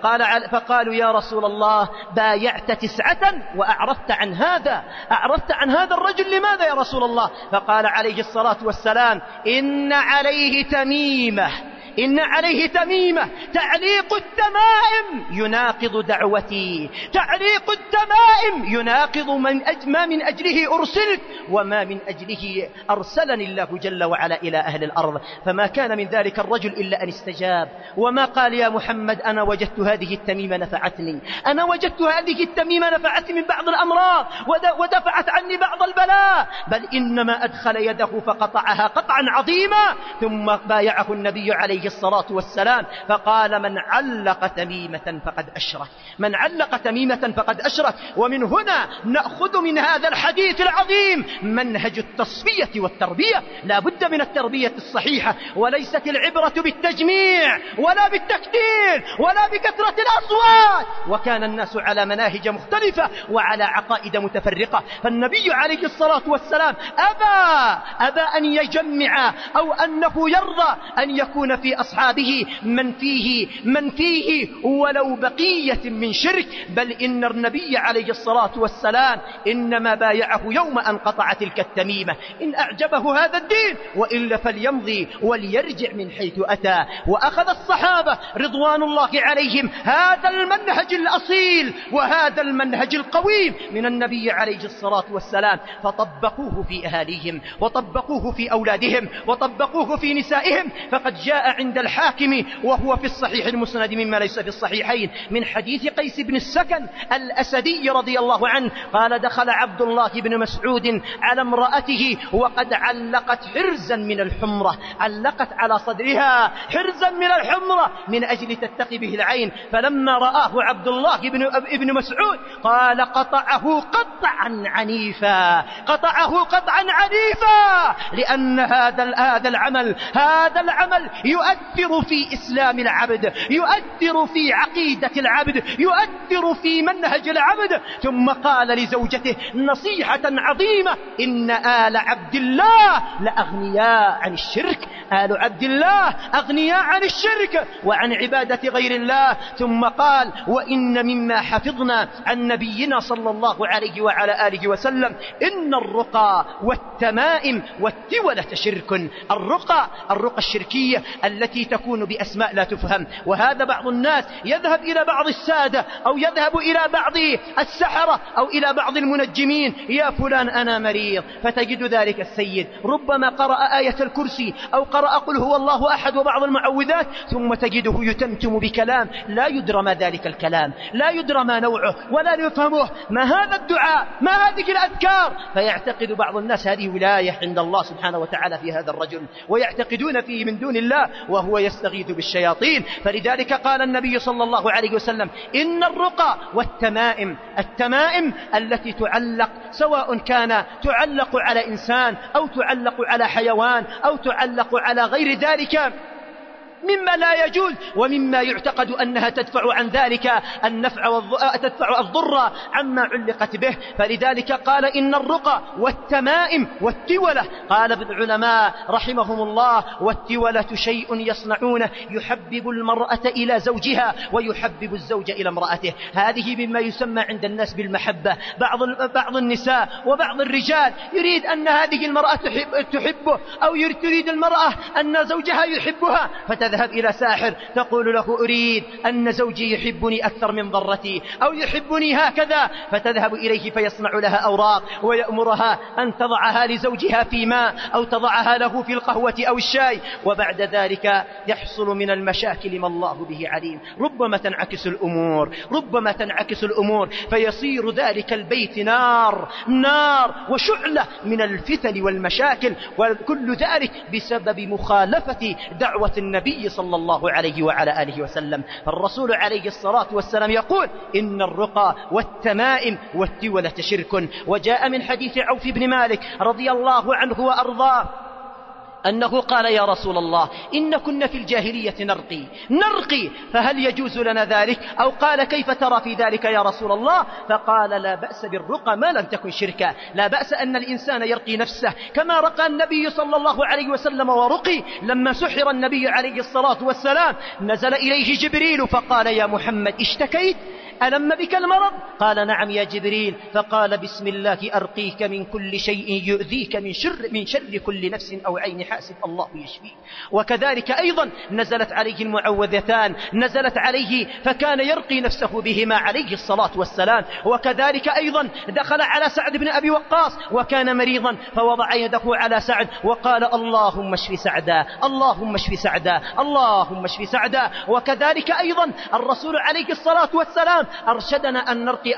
فقالوا يا رسول الله بايعت 9 وأعرضت عن هذا، أعرضت عن هذا الرجل لماذا يا رسول الله؟ فقال عليه الصلاة والسلام إن عليه تميمة، إن عليه تميمة تعليق التمائم يناقض دعوتي، تعليق التمائم يناقض ما من أجله أرسلت وما من أجله أرسلني الله جل وعلا إلى أهل الأرض. فما كان من ذلك الرجل إلا أن استجاب، وما قال يا محمد أنا وجدت هذه التميمة نفعتني، أنا وجدت هذه التميمة نفعتني من بعض الأمراض ودفعت عني بعض البلاء، بل إنما أدخل يده فقطعها قطعا عظيما. ثم بايعه النبي عليه الصلاة والسلام فقال من علق تميمة فقد أشرك، من علق تميمة فقد أشرك. ومن هنا نأخذ من هذا الحديث العظيم منهج التصفية والتربية. لا بد من التربية الصحيحة، وليست العبرة بالتجميع ولا بالتكتير ولا بكثرة الأصوات. وكان الناس على مناهج مختلفة وعلى عقائد متفرقة، فالنبي عليه الصلاة والسلام أبى أن يجمع أو أنه يرضى أن يكون في أصحابه من فيه ولو بقية من شرك، بل إن النبي عليه الصلاة والسلام إنما بايعه يوم أن قطع تلك التميمة. إن أعجبه هذا الدين وإلا فليمضي وليرجع من حيث أتى. وأخذ الصحابة رضوان الله عليهم هذا المنهج الأصيل وهذا المنهج القويم من النبي عليه الصلاة والسلام، فطبقوه في أهاليهم وطبقوه في أولادهم وطبقوه في نسائهم. فقد جاء عند الحاكم وهو في الصحيح المسند مما ليس في الصحيحين من حديث قيس بن السكن الأسدي رضي الله عنه قال دخل عبد الله بن مسعود على امرأته وقد علقت حرزا من الحمرة، علقت على صدرها حرزا من الحمرة من أجل تتقي به العين. فلما رآه عبد الله بن مسعود قال قطعه قطعا عنيفا، قطعه قطعا عنيفا، لأن هذا العمل يؤثر في إسلام العبد، يؤثر في عقيدة العبد، يؤثر في منهج العبد. ثم قال لزوجته نصيحة عظيمة إن آل عبد الله لأغنياء عن الشرك، آل عبد الله أغنياء عن الشرك وعن عبادة غير الله. ثم قال وإن مما حفظنا عن نبينا صلى الله عليه وعلى آله وسلم إن الرقى والتمائم والتولة شرك. الرقى الشركية التي تكون بأسماء لا تفهم. وهذا بعض الناس يذهب إلى بعض السادة أو يذهب إلى بعض السحرة أو إلى بعض المنجمين يا فلان أنا مريض، فتجد ذلك السيد ربما قرأ آية الكرسي أو قرأ قل هو الله أحد وبعض المعوذات، ثم تجده يتمتم بكلام لا يدرى ما ذلك الكلام، لا يدرى ما نوعه ولا يفهمه، ما هذا الدعاء، ما هذه الأذكار. فيعتقد بعض الناس هذه ولاية عند الله سبحانه وتعالى في هذا الرجل، ويعتقدون فيه من دون الله وهو يستغيث بالشياطين. فلذلك قال النبي صلى الله عليه وسلم إن الرقى والتمائم، التمائم التي تعلق سواء كان تعلق على إنسان أو تعلق على حيوان أو تعلق على غير ذلك مما لا يجوز ومما يعتقد أنها تدفع عن ذلك النفع تدفع الضر عما علقت به. فلذلك قال إن الرقى والتمائم والتولة، قال العلماء رحمهم الله والتولة شيء يصنعونه يحبب المرأة إلى زوجها ويحبب الزوج إلى امرأته. هذه مما يسمى عند الناس بالمحبة. بعض النساء وبعض الرجال يريد أن هذه المرأة تحبه أو تريد المرأة أن زوجها يحبها، فتذهب تذهب إلى ساحر تقول له أريد أن زوجي يحبني أكثر من ضرتي أو يحبني هكذا، فتذهب إليه فيصنع لها أوراق ويأمرها أن تضعها لزوجها في ماء أو تضعها له في القهوة أو الشاي، وبعد ذلك يحصل من المشاكل ما الله به عليم. ربما تنعكس الأمور فيصير ذلك البيت نار وشعلة من الفتن والمشاكل، وكل ذلك بسبب مخالفة دعوة النبي صلى الله عليه وعلى آله وسلم. الرسول عليه الصلاة والسلام يقول إن الرقى والتمائم والتولة شرك. وجاء من حديث عوف بن مالك رضي الله عنه وأرضاه أنه قال يا رسول الله إن كنا في الجاهلية نرقي فهل يجوز لنا ذلك؟ أو قال كيف ترى في ذلك يا رسول الله؟ فقال لا بأس بالرقى ما لم تكن شركا، لا بأس أن الإنسان يرقي نفسه كما رقى النبي صلى الله عليه وسلم ورقي. لما سحر النبي عليه الصلاة والسلام نزل إليه جبريل فقال يا محمد اشتكيت؟ ألم بك المرض؟ قال نعم يا جبريل. فقال بسم الله أرقيك من كل شيء يؤذيك من شر كل نفس أو عين حاسد الله يشفيك. وكذلك أيضا نزلت عليه المعوذتان، نزلت عليه فكان يرقي نفسه بهما عليه الصلاة والسلام. وكذلك أيضا دخل على سعد بن أبي وقاص وكان مريضا فوضع يده على سعد وقال اللهم اشف سعدا اللهم اشف سعدا اللهم اشف سعدا. وكذلك أيضا الرسول عليه الصلاة والسلام أرشدنا أن نرقي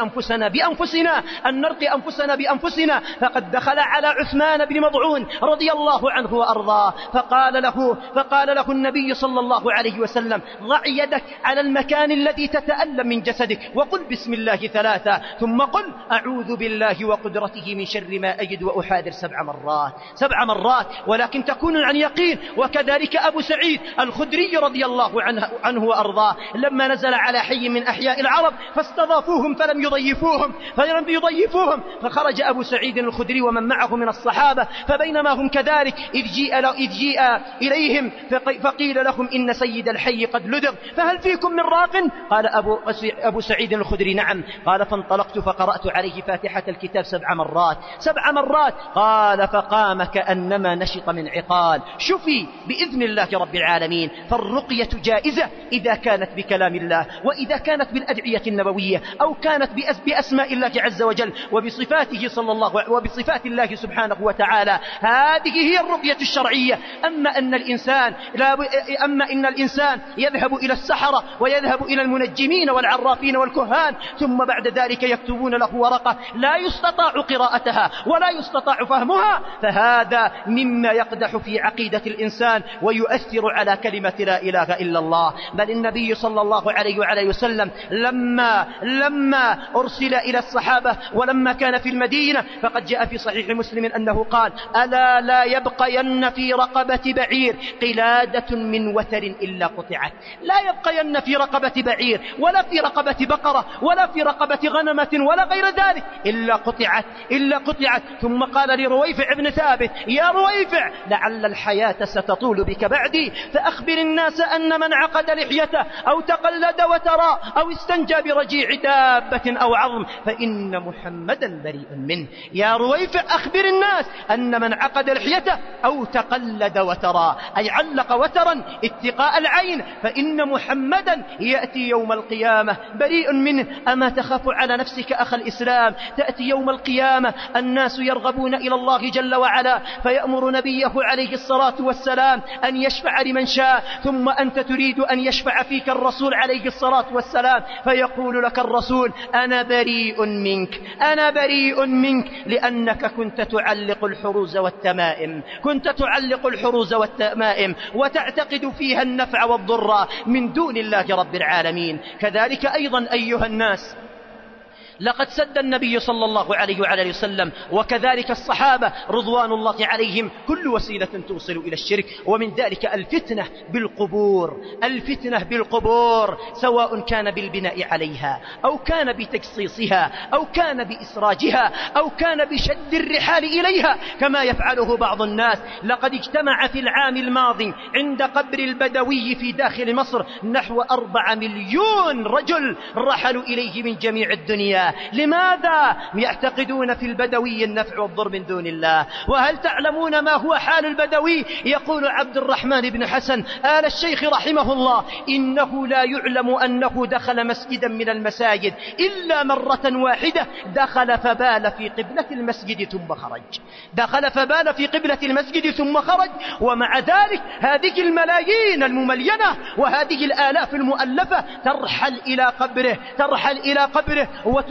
أنفسنا بأنفسنا فقد دخل على عثمان بن مضعون رضي الله عنه وأرضاه فقال له النبي صلى الله عليه وسلم ضع يدك على المكان الذي تتألم من جسدك وقل بسم الله 3 ثم قل أعوذ بالله وقدرته من شر ما أجد وأحاذر 7 مرات ولكن تكون عن يقين. وكذلك أبو سعيد الخدري رضي الله عنه وأرضاه لما نزل على حي من أحياء العرب فاستضافوهم فلم يضيفوهم فخرج أبو سعيد الخدري ومن معه من الصحابة فبينما هم كذلك إذ جيء إليهم فقيل لهم إن سيد الحي قد لدغ فهل فيكم من راق؟ قال أبو سعيد الخدري نعم. قال فانطلقت فقرأت عليه فاتحة الكتاب 7 مرات. قال فقام كأنما نشط من عقال شفي بإذن الله رب العالمين. فالرقية جائزة إذا كانت بكلام الله وإذا كانت بالأدعية النبوية أو كانت بأسماء الله عز وجل وبصفاته وبصفات الله سبحانه وتعالى. هذه هي الرقية الشرعية. أما إن الإنسان يذهب إلى السحرة ويذهب إلى المنجمين والعرافين والكهان ثم بعد ذلك يكتبون له ورقة لا يستطاع قراءتها ولا يستطاع فهمها فهذا مما يقدح في عقيدة الإنسان ويؤثر على كلمة لا إله إلا الله. بل النبي صلى الله عليه وعلى وسلم لما أرسل إلى الصحابة ولما كان في المدينة فقد جاء في صحيح مسلم أنه قال ألا لا يبقين في رقبة بعير قلادة من وتر إلا قطعت. لا يبقين في رقبة بعير ولا في رقبة بقرة ولا في رقبة غنمة ولا غير ذلك إلا قطعت. ثم قال لرويفع بن ثابت يا رويفع لعل الحياة ستطول بك بعدي فأخبر الناس أن من عقد لحيته أو تقلد وترى أو استنجى برجيع دابة أو عظم فإن محمدا بريء منه. يا رويفع أخبر الناس أن من عقد لحيته أو تقلد وترى أي علق وترا اتقاء العين فإن محمدا يأتي يوم القيامة بريء منه. أما تخاف على نفسك أخ الإسلام؟ تأتي يوم القيامة الناس يرغبون إلى الله جل وعلا فيأمر نبيه عليه الصلاة والسلام أن يشفع لمن شاء ثم أنت تريد أن يشفع فيك الرسول عليه الصلاة والسلام فيقول لك الرسول أنا بريء منك لأنك كنت تعلق الحروز والتمائم وتعتقد فيها النفع والضر من دون الله رب العالمين. كذلك أيضا أيها الناس لقد سد النبي صلى الله عليه وعلى وسلم وكذلك الصحابة رضوان الله عليهم كل وسيلة توصل إلى الشرك ومن ذلك الفتنة بالقبور سواء كان بالبناء عليها أو كان بتجصيصها أو كان بإسراجها أو كان بشد الرحال إليها كما يفعله بعض الناس. لقد اجتمع في العام الماضي عند قبر البدوي في داخل مصر نحو 4 مليون رجل رحلوا إليه من جميع الدنيا الله. لماذا يعتقدون في البدوي النفع والضر من دون الله؟ وهل تعلمون ما هو حال البدوي؟ يقول عبد الرحمن بن حسن آل الشيخ رحمه الله: إنه لا يعلم أنه دخل مسجدا من المساجد إلا مرة واحدة، دخل فبال في قبلة المسجد ثم خرج. دخل فبال في قبلة المسجد ثم خرج. ومع ذلك هذه الملايين المملينة وهذه الآلاف المؤلفة ترحل إلى قبره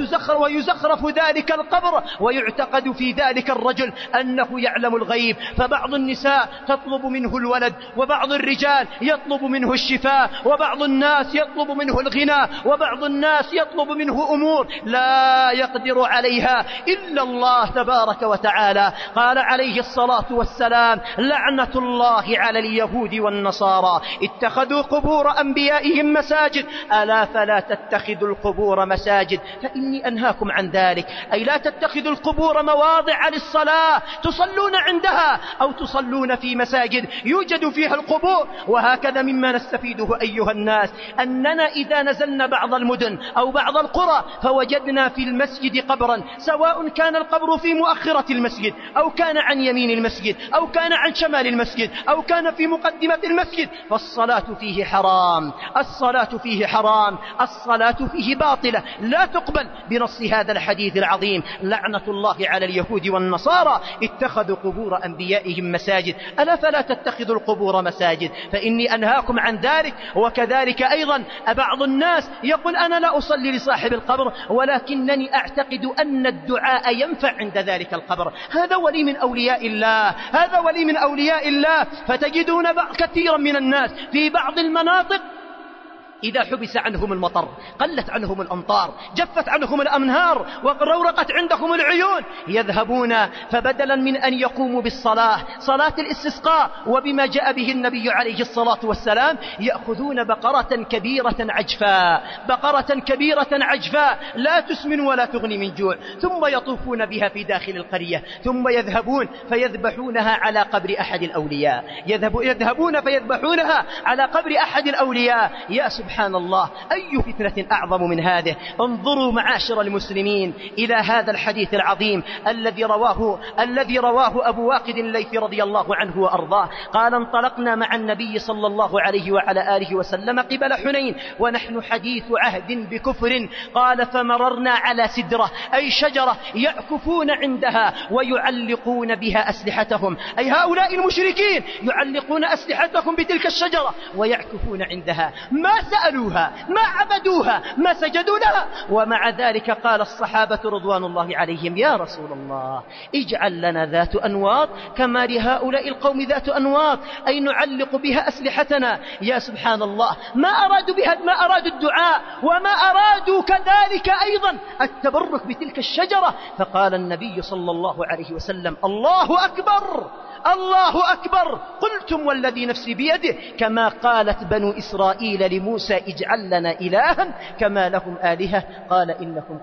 ويزخرف ذلك القبر، ويعتقد في ذلك الرجل أنه يعلم الغيب. فبعض النساء تطلب منه الولد، وبعض الرجال يطلب منه الشفاء، وبعض الناس يطلب منه الغنى، وبعض الناس يطلب منه أمور لا يقدر عليها إلا الله تبارك وتعالى. قال عليه الصلاة والسلام: لعنة الله على اليهود والنصارى اتخذوا قبور أنبيائهم مساجد، ألا فلا تتخذوا القبور مساجد فإني أنهاكم عن ذلك. أي لا تتخذوا القبور مواضع للصلاة تصلون عندها أو تصلون في مساجد يوجد فيها القبور. وهكذا مما نستفيده أيها الناس أننا إذا نزلنا بعض المدن أو بعض القرى فوجدنا في المسجد قبرا، سواء كان القبر في مؤخرة المسجد أو كان عن يمين المسجد أو كان عن شمال المسجد أو كان في مقدمة المسجد، فالصلاة فيه حرام، الصلاة فيه حرام، الصلاة فيه باطلة لا تقبل بنص هذا الحديث العظيم: لعنة الله على اليهود والنصارى اتخذوا قبور أنبيائهم مساجد، ألا فلا تتخذوا القبور مساجد فإني أنهاكم عن ذلك. وكذلك أيضا بعض الناس يقول: أنا لا أصلي لصاحب القبر ولكنني أعتقد أن الدعاء ينفع عند ذلك القبر. هذا ولي من أولياء الله، هذا ولي من أولياء الله. فتجدون كثيرا من الناس في بعض المناطق إذا حبس عنهم المطر، قلت عنهم الأمطار، جفت عنهم الأنهار، وغرقت عندهم العيون، يذهبون فبدلا من أن يقوموا بالصلاة، صلاة الاستسقاء وبما جاء به النبي عليه الصلاة والسلام، يأخذون بقرة كبيرة عجفاء، بقرة كبيرة عجفاء لا تسمن ولا تغني من جوع، ثم يطوفون بها في داخل القرية، ثم يذهبون فيذبحونها على قبر أحد الأولياء، يذهبون فيذبحونها على قبر أحد الأولياء. يا سبحان الله، أي فتنة أعظم من هذه؟ انظروا معاشر المسلمين إلى هذا الحديث العظيم الذي رواه أبو واقد الليثي رضي الله عنه وأرضاه. قال: انطلقنا مع النبي صلى الله عليه وعلى آله وسلم قبل حنين ونحن حديث عهد بكفر. قال: فمررنا على سدرة، أي شجرة يعكفون عندها ويعلقون بها أسلحتهم، أي هؤلاء المشركين يعلقون أسلحتهم بتلك الشجرة ويعكفون عندها، ما سألوها، ما عبدوها، ما سجدوا لها. ومع ذلك قال الصحابة رضوان الله عليهم: يا رسول الله، اجعل لنا ذات أنواط كما لهؤلاء القوم ذات أنواط، أي نعلق بها أسلحتنا. يا سبحان الله، ما أرادوا الدعاء، وما أرادوا كذلك أيضا التبرك بتلك الشجرة. فقال النبي صلى الله عليه وسلم: الله أكبر، الله أكبر. قلتم والذي نفسي بيده، كما قالت بنو إسرائيل لموسى: اجعل لنا إلها كما لهم آلهة. قال: إنكم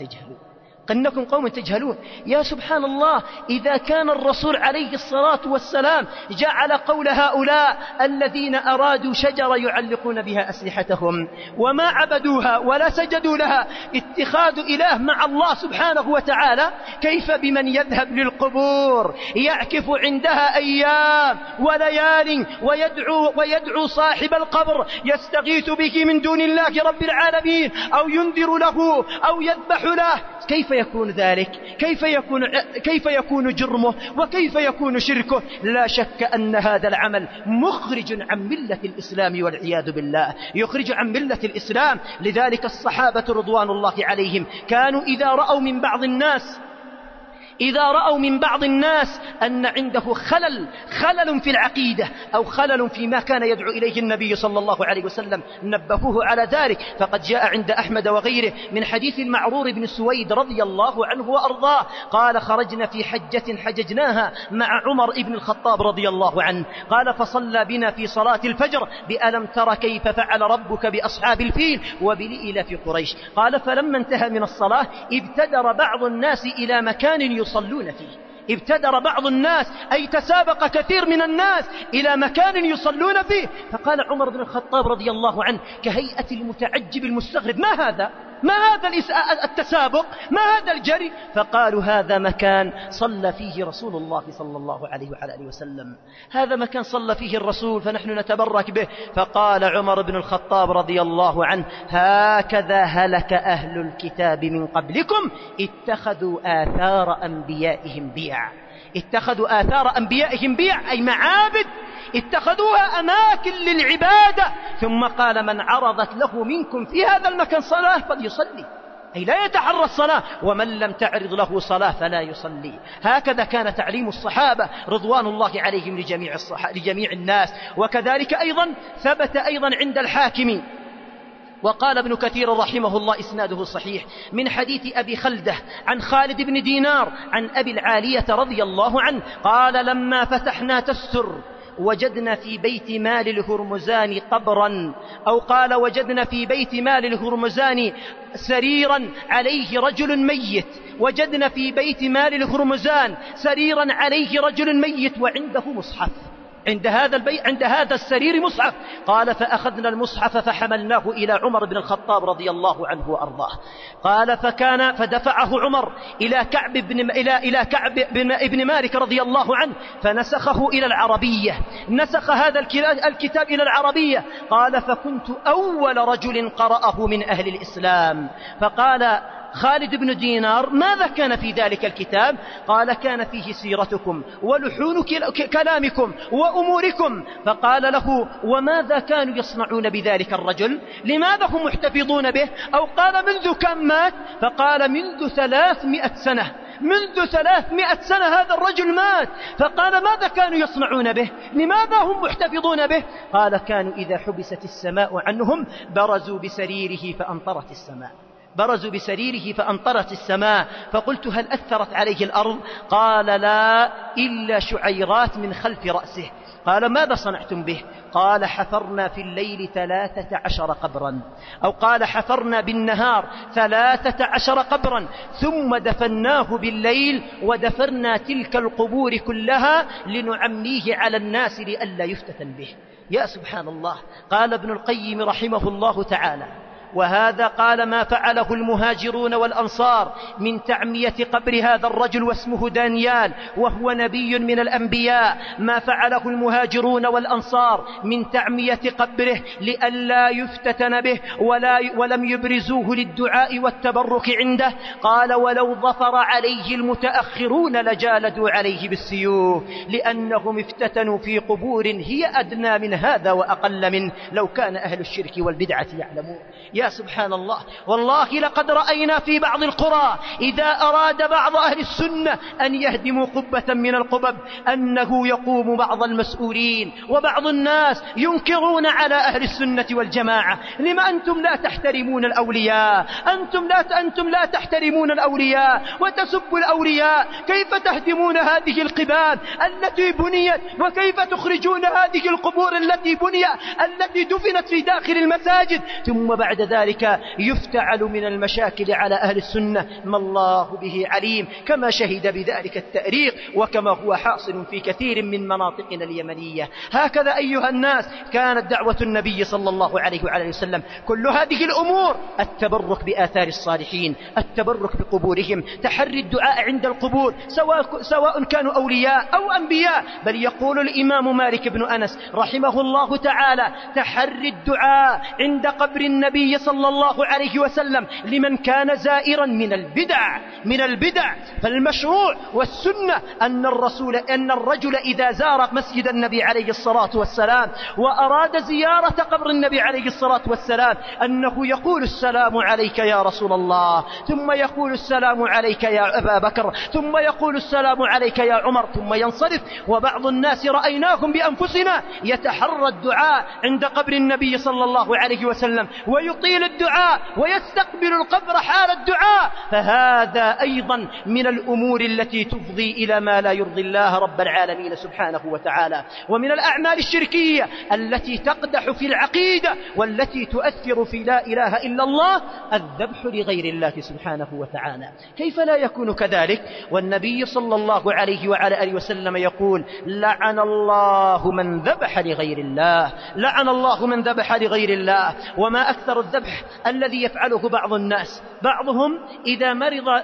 قوم تجهلون. يا سبحان الله، إذا كان الرسول عليه الصلاة والسلام جعل قول هؤلاء الذين أرادوا شجرة يعلقون بها أسلحتهم وما عبدوها ولا سجدوا لها اتخاذ إله مع الله سبحانه وتعالى، كيف بمن يذهب للقبور يعكف عندها أيام وليال ويدعو صاحب القبر يستغيث به من دون الله رب العالمين، أو ينذر له أو يذبح له؟ كيف يكون ذلك؟ كيف يكون جرمه؟ وكيف يكون شركه؟ لا شك أن هذا العمل مخرج عن ملة الإسلام والعياذ بالله، يخرج عن ملة الإسلام. لذلك الصحابة رضوان الله عليهم كانوا إذا رأوا من بعض الناس أن عنده خلل في العقيدة أو خلل فيما كان يدعو إليه النبي صلى الله عليه وسلم نبهوه على ذلك. فقد جاء عند أحمد وغيره من حديث المعرور بن سويد رضي الله عنه وأرضاه قال: خرجنا في حجة حججناها مع عمر بن الخطاب رضي الله عنه، قال: فصلى بنا في صلاة الفجر بألم تر كيف فعل ربك بأصحاب الفيل وبلإيلاف قريش. قال: فلما انتهى من الصلاة ابتدر بعض الناس إلى مكان يصلون فيه. ابتدر بعض الناس، أي تسابق كثير من الناس إلى مكان يصلون فيه. فقال عمر بن الخطاب رضي الله عنه كهيئة المتعجب المستغرب: ما ما هذا التسابق؟ ما هذا الجري؟ فقالوا هذا مكان صلى فيه رسول الله صلى الله عليه وعلى آله وسلم، هذا مكان صلى فيه الرسول فنحن نتبرك به. فقال عمر بن الخطاب رضي الله عنه: هكذا هلك أهل الكتاب من قبلكم، اتخذوا آثار أنبيائهم بيع. اتخذوا آثار أنبيائهم بيع أي معابد، اتخذوها أماكن للعبادة. ثم قال: من عرضت له منكم في هذا المكان صلاة فليصلي، أي لا يتحرى الصلاة، ومن لم تعرض له صلاة فلا يصلي. هكذا كان تعليم الصحابة رضوان الله عليهم لجميع الناس. وكذلك أيضا ثبت أيضا عند الحاكم، وقال ابن كثير رحمه الله إسناده صحيح، من حديث أبي خلدة عن خالد بن دينار عن أبي العالية رضي الله عنه قال: لما فتحنا تستر وجدنا في بيت مال الهرمزان قبرا، أو قال وجدنا في بيت مال الهرمزان سريرا عليه رجل ميت، وجدنا في بيت مال الهرمزان سريرا عليه رجل ميت وعنده مصحف، عند هذا السرير مصحف. قال: فأخذنا المصحف فحملناه إلى عمر بن الخطاب رضي الله عنه وأرضاه. قال: فدفعه عمر إلى كعب بن مالك رضي الله عنه فنسخه إلى العربية، نسخ هذا الكتاب إلى العربية. قال: فكنت أول رجل قرأه من أهل الإسلام. فقال خالد بن دينار: ماذا كان في ذلك الكتاب؟ قال: كان فيه سيرتكم ولحون كلامكم وأموركم. فقال له: وماذا كانوا يصنعون بذلك الرجل؟ لماذا هم محتفظون به؟ أو قال: منذ كم مات؟ فقال: منذ 300 سنة، منذ 300 سنة هذا الرجل مات. فقال: ماذا كانوا يصنعون به؟ لماذا هم محتفظون به؟ قال: كانوا إذا حبست السماء عنهم برزوا بسريره فأمطرت السماء، برزوا بسريره فأمطرت السماء. فقلت: هل أثرت عليه الأرض؟ قال: لا، إلا شعيرات من خلف رأسه. قال: ماذا صنعتم به؟ قال: حفرنا في الليل 13 قبرا، أو قال: حفرنا بالنهار 13 قبرا، ثم دفناه بالليل، ودفرنا تلك القبور كلها لنعميه على الناس لئلا يفتتن به. يا سبحان الله. قال ابن القيم رحمه الله تعالى: وهذا قال ما فعله المهاجرون والأنصار من تعمية قبر هذا الرجل واسمه دانيال وهو نبي من الأنبياء، ما فعله المهاجرون والأنصار من تعمية قبره لئلا يفتتن به ولم يبرزوه للدعاء والتبرك عنده. قال: ولو ظفر عليه المتأخرون لجالدوا عليه بالسيوف، لأنهم افتتنوا في قبور هي أدنى من هذا وأقل منه، لو كان أهل الشرك والبدعة يعلمون. يا سبحان الله. والله لقد رأينا في بعض القرى إذا أراد بعض أهل السنة أن يهدموا قبة من القبب أنه يقوم بعض المسؤولين وبعض الناس ينكرون على أهل السنة والجماعة: لما أنتم لا تحترمون الأولياء؟ أنتم لا تحترمون الأولياء وتسبوا الأولياء، كيف تهدمون هذه القباب التي بنيت؟ وكيف تخرجون هذه القبور التي دفنت في داخل المساجد؟ ثم بعد ذلك يفتعل من المشاكل على أهل السنة ما الله به عليم، كما شهد بذلك التاريخ وكما هو حاصل في كثير من مناطقنا اليمنية. هكذا أيها الناس كانت دعوة النبي صلى الله عليه وعلى وسلم، كل هذه الأمور: التبرك بآثار الصالحين، التبرك بقبورهم، تحري الدعاء عند القبور سواء كانوا أولياء أو أنبياء. بل يقول الإمام مالك بن أنس رحمه الله تعالى: تحري الدعاء عند قبر النبي صلى الله عليه وسلم لمن كان زائرا من البدع. فالمشروع والسنة أن الرجل إذا زار مسجد النبي عليه الصلاة والسلام وأراد زيارة قبر النبي عليه الصلاة والسلام أنه يقول: السلام عليك يا رسول الله، ثم يقول: السلام عليك يا أبا بكر، ثم يقول: السلام عليك يا عمر، ثم ينصرف. وبعض الناس رأيناهم بأنفسنا يتحرى الدعاء عند قبر النبي صلى الله عليه وسلم ويطيل الدعاء ويستقبل القبر حال الدعاء. فهذا أيضا من الأمور التي تفضي إلى ما لا يرضي الله رب العالمين سبحانه وتعالى، ومن الأعمال الشركية التي تقدح في العقيدة والتي تؤثر في لا إله إلا الله الذبح لغير الله سبحانه وتعالى. كيف لا يكون كذلك والنبي صلى الله عليه وعلى آله وسلم يقول: لعن الله من ذبح لغير الله، لعن الله من ذبح لغير الله. وما أكثر الذبح الذي يفعله بعض الناس. بعضهم إذا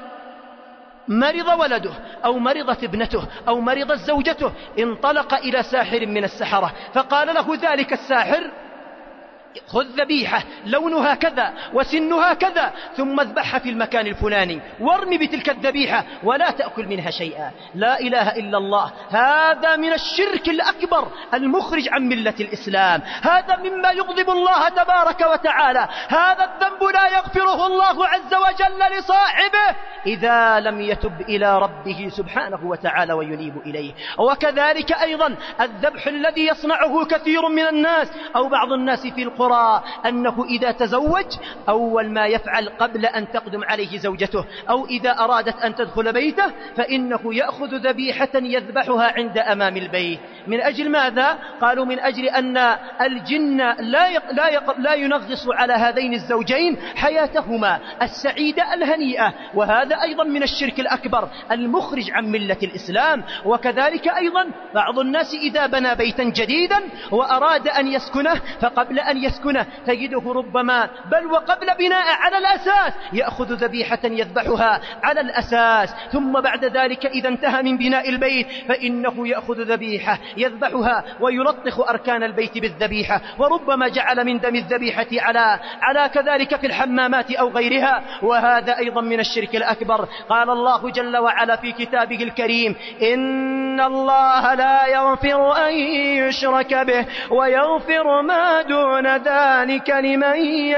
مرض ولده أو مرضت ابنته أو مرضت زوجته انطلق إلى ساحر من السحرة فقال له ذلك الساحر: خذ ذبيحة لونها كذا وسنها كذا ثم اذبحها في المكان الفلاني وارمي بتلك الذبيحة ولا تأكل منها شيئا. لا إله إلا الله. هذا من الشرك الأكبر المخرج عن ملة الإسلام. هذا مما يغضب الله تبارك وتعالى. هذا الذنب لا يغفره الله عز وجل لصاحبه إذا لم يتب إلى ربه سبحانه وتعالى وينيب إليه. وكذلك أيضا الذبح الذي يصنعه كثير من الناس أو بعض الناس في القرى أنه إذا تزوج أول ما يفعل قبل أن تقدم عليه زوجته أو إذا أرادت أن تدخل بيته فإنه يأخذ ذبيحة يذبحها عند أمام البيت. من أجل ماذا؟ قالوا من أجل أن الجن لا ينغص على هذين الزوجين حياتهما السعيدة الهنيئة. وهذا أيضا من الشرك الأكبر المخرج عن ملة الإسلام. وكذلك أيضا بعض الناس إذا بنى بيتا جديدا وأراد أن يسكنه فقبل أن يسكنه تجده ربما بل وقبل بناء على الأساس يأخذ ذبيحة يذبحها على الأساس ثم بعد ذلك إذا انتهى من بناء البيت فإنه يأخذ ذبيحة يذبحها ويلطخ أركان البيت بالذبيحة وربما جعل من دم الذبيحة على كذلك في الحمامات أو غيرها. وهذا أيضا من الشرك الأكبر. قال الله جل وعلا في كتابه الكريم: إن الله لا يغفر أن يشرك به ويغفر ما دون ذلك لمن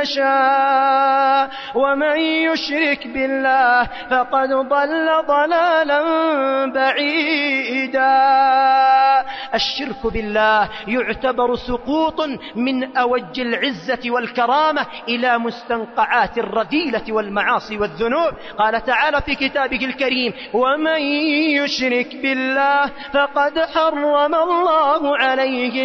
يشاء ومن يشرك بالله فقد ضل ضلالا بعيدا. الشرك بالله يعتبر سقوط من أوج العزة والكرامة إلى مستنقعات الرذيلة والمعاصي والذنوب. قال تعالى في كتابه الكريم: ومن يشرك بالله فقد حرم الله عليه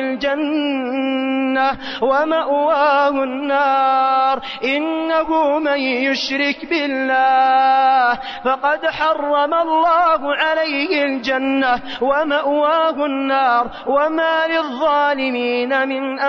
الجنة ومأواه النار إنه من يشرك بالله فقد حرم الله عليه الجنة ومأواه النار وما للظالمين من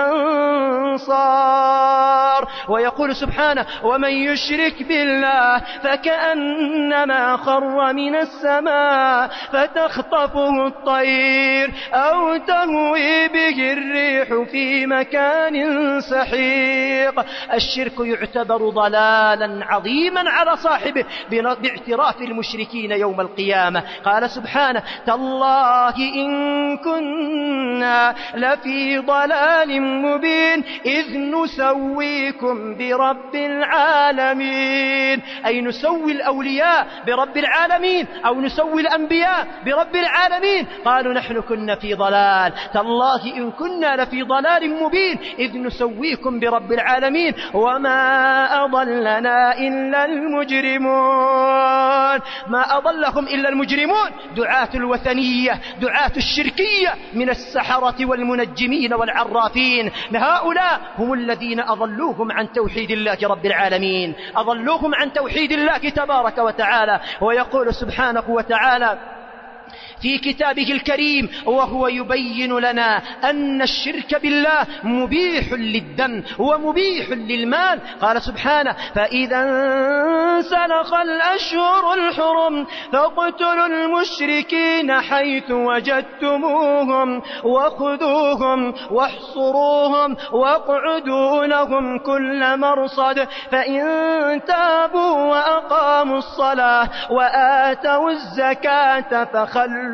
أنصار. ويقول سبحانه: ومن يشرك بالله فكأنما خر من السماء فتخطفه الطير أو تهوي به الريح في مكان سحيق. الشرك يعتبر ضلالا عظيما على صاحبه باعتراف المشركين يوم القيامة. قال سبحانه: تالله إن كنا لفي ضلال مبين إذ نسويكم برب العالمين. أي نسوي الأولياء برب العالمين أو نسوي الأنبياء برب العالمين. قالوا: نحن كنا في ضلال. تالله إن كنا لفي ضلال مبين إذ نسويكم برب العالمين وما أضلنا إلا المجرمون. ما أضلهم إلا المجرمون، دعاة الوثنية، دعاة الشركية من السحرة والمنجمين والعرافين. هؤلاء هم الذين أضلوهم عن توحيد الله رب العالمين، أضلوهم عن توحيد الله تبارك وتعالى. ويقول سبحانه وتعالى في كتابه الكريم وهو يبين لنا أن الشرك بالله مبيح للدم ومبيح للمال. قال سبحانه: فإذا انسلخ الأشهر الحرم فاقتلوا المشركين حيث وجدتموهم وخذوهم واحصروهم واقعدوا لهم كل مرصد فإن تابوا وأقاموا الصلاة وآتوا الزكاة فخلوا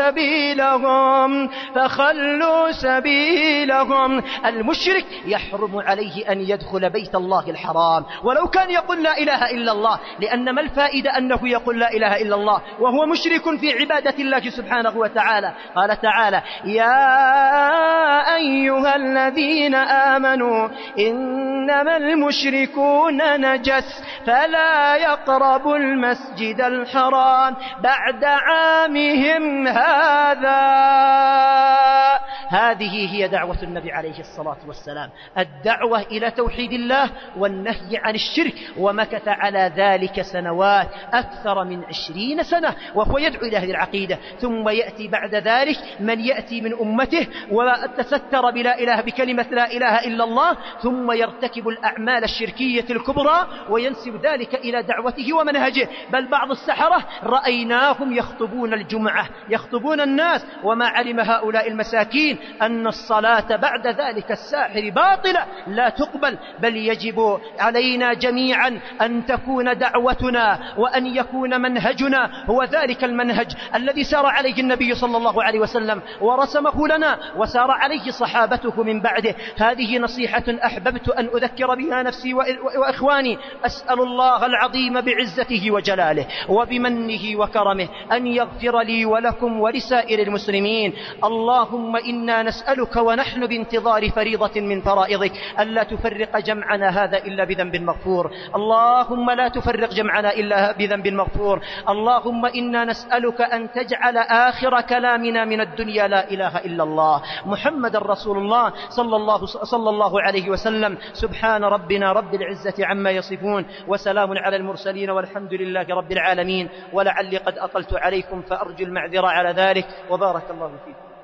سبيلهم. المشرك يحرم عليه أن يدخل بيت الله الحرام ولو كان يقول لا إله إلا الله، لأن ما الفائدة أنه يقول لا إله إلا الله وهو مشرك في عبادة الله سبحانه وتعالى. قال تعالى: يا أيها الذين آمنوا إنما المشركون نجس فلا يقربوا المسجد الحرام بعد عامهم هذا. هذه هي دعوة النبي عليه الصلاة والسلام، الدعوة إلى توحيد الله والنهي عن الشرك. ومكث على ذلك سنوات، أكثر من 20 سنة وهو يدعو إلى هذه العقيدة. ثم يأتي بعد ذلك من يأتي من أمته وتستر بكلمة لا إله إلا الله، ثم يرتكب الأعمال الشركية الكبرى وينسب ذلك إلى دعوته ومنهجه. بل بعض السحرة رأيناهم يخطبون الجمعة، يخطبون الناس، وما علم هؤلاء المساكين أن الصلاة بعد ذلك الساحر باطلة لا تقبل. بل يجب علينا جميعا أن تكون دعوتنا وأن يكون منهجنا هو ذلك المنهج الذي سار عليه النبي صلى الله عليه وسلم ورسمه لنا وسار عليه صحابته من بعده. هذه نصيحة أحببت أن أذكر بها نفسي وإخواني. أسأل الله العظيم بعزته وجلاله وبمنه وكرمه أن يغفر لي ولكم ولسائر المسلمين. اللهم إنا نسألك ونحن بانتظار فريضة من فرائضك ألا تفرق جمعنا هذا إلا بذنب مغفور. اللهم لا تفرق جمعنا إلا بذنب مغفور. اللهم إنا نسألك أن تجعل آخر كلامنا من الدنيا لا إله إلا الله محمد رسول الله صلى الله عليه وسلم. سبحان ربنا رب العزة عما يصفون، وسلام على المرسلين، والحمد لله رب العالمين. ولعلي قد أطلت عليكم فأرجو المعذرة على ذلك، وبارك الله فيكم.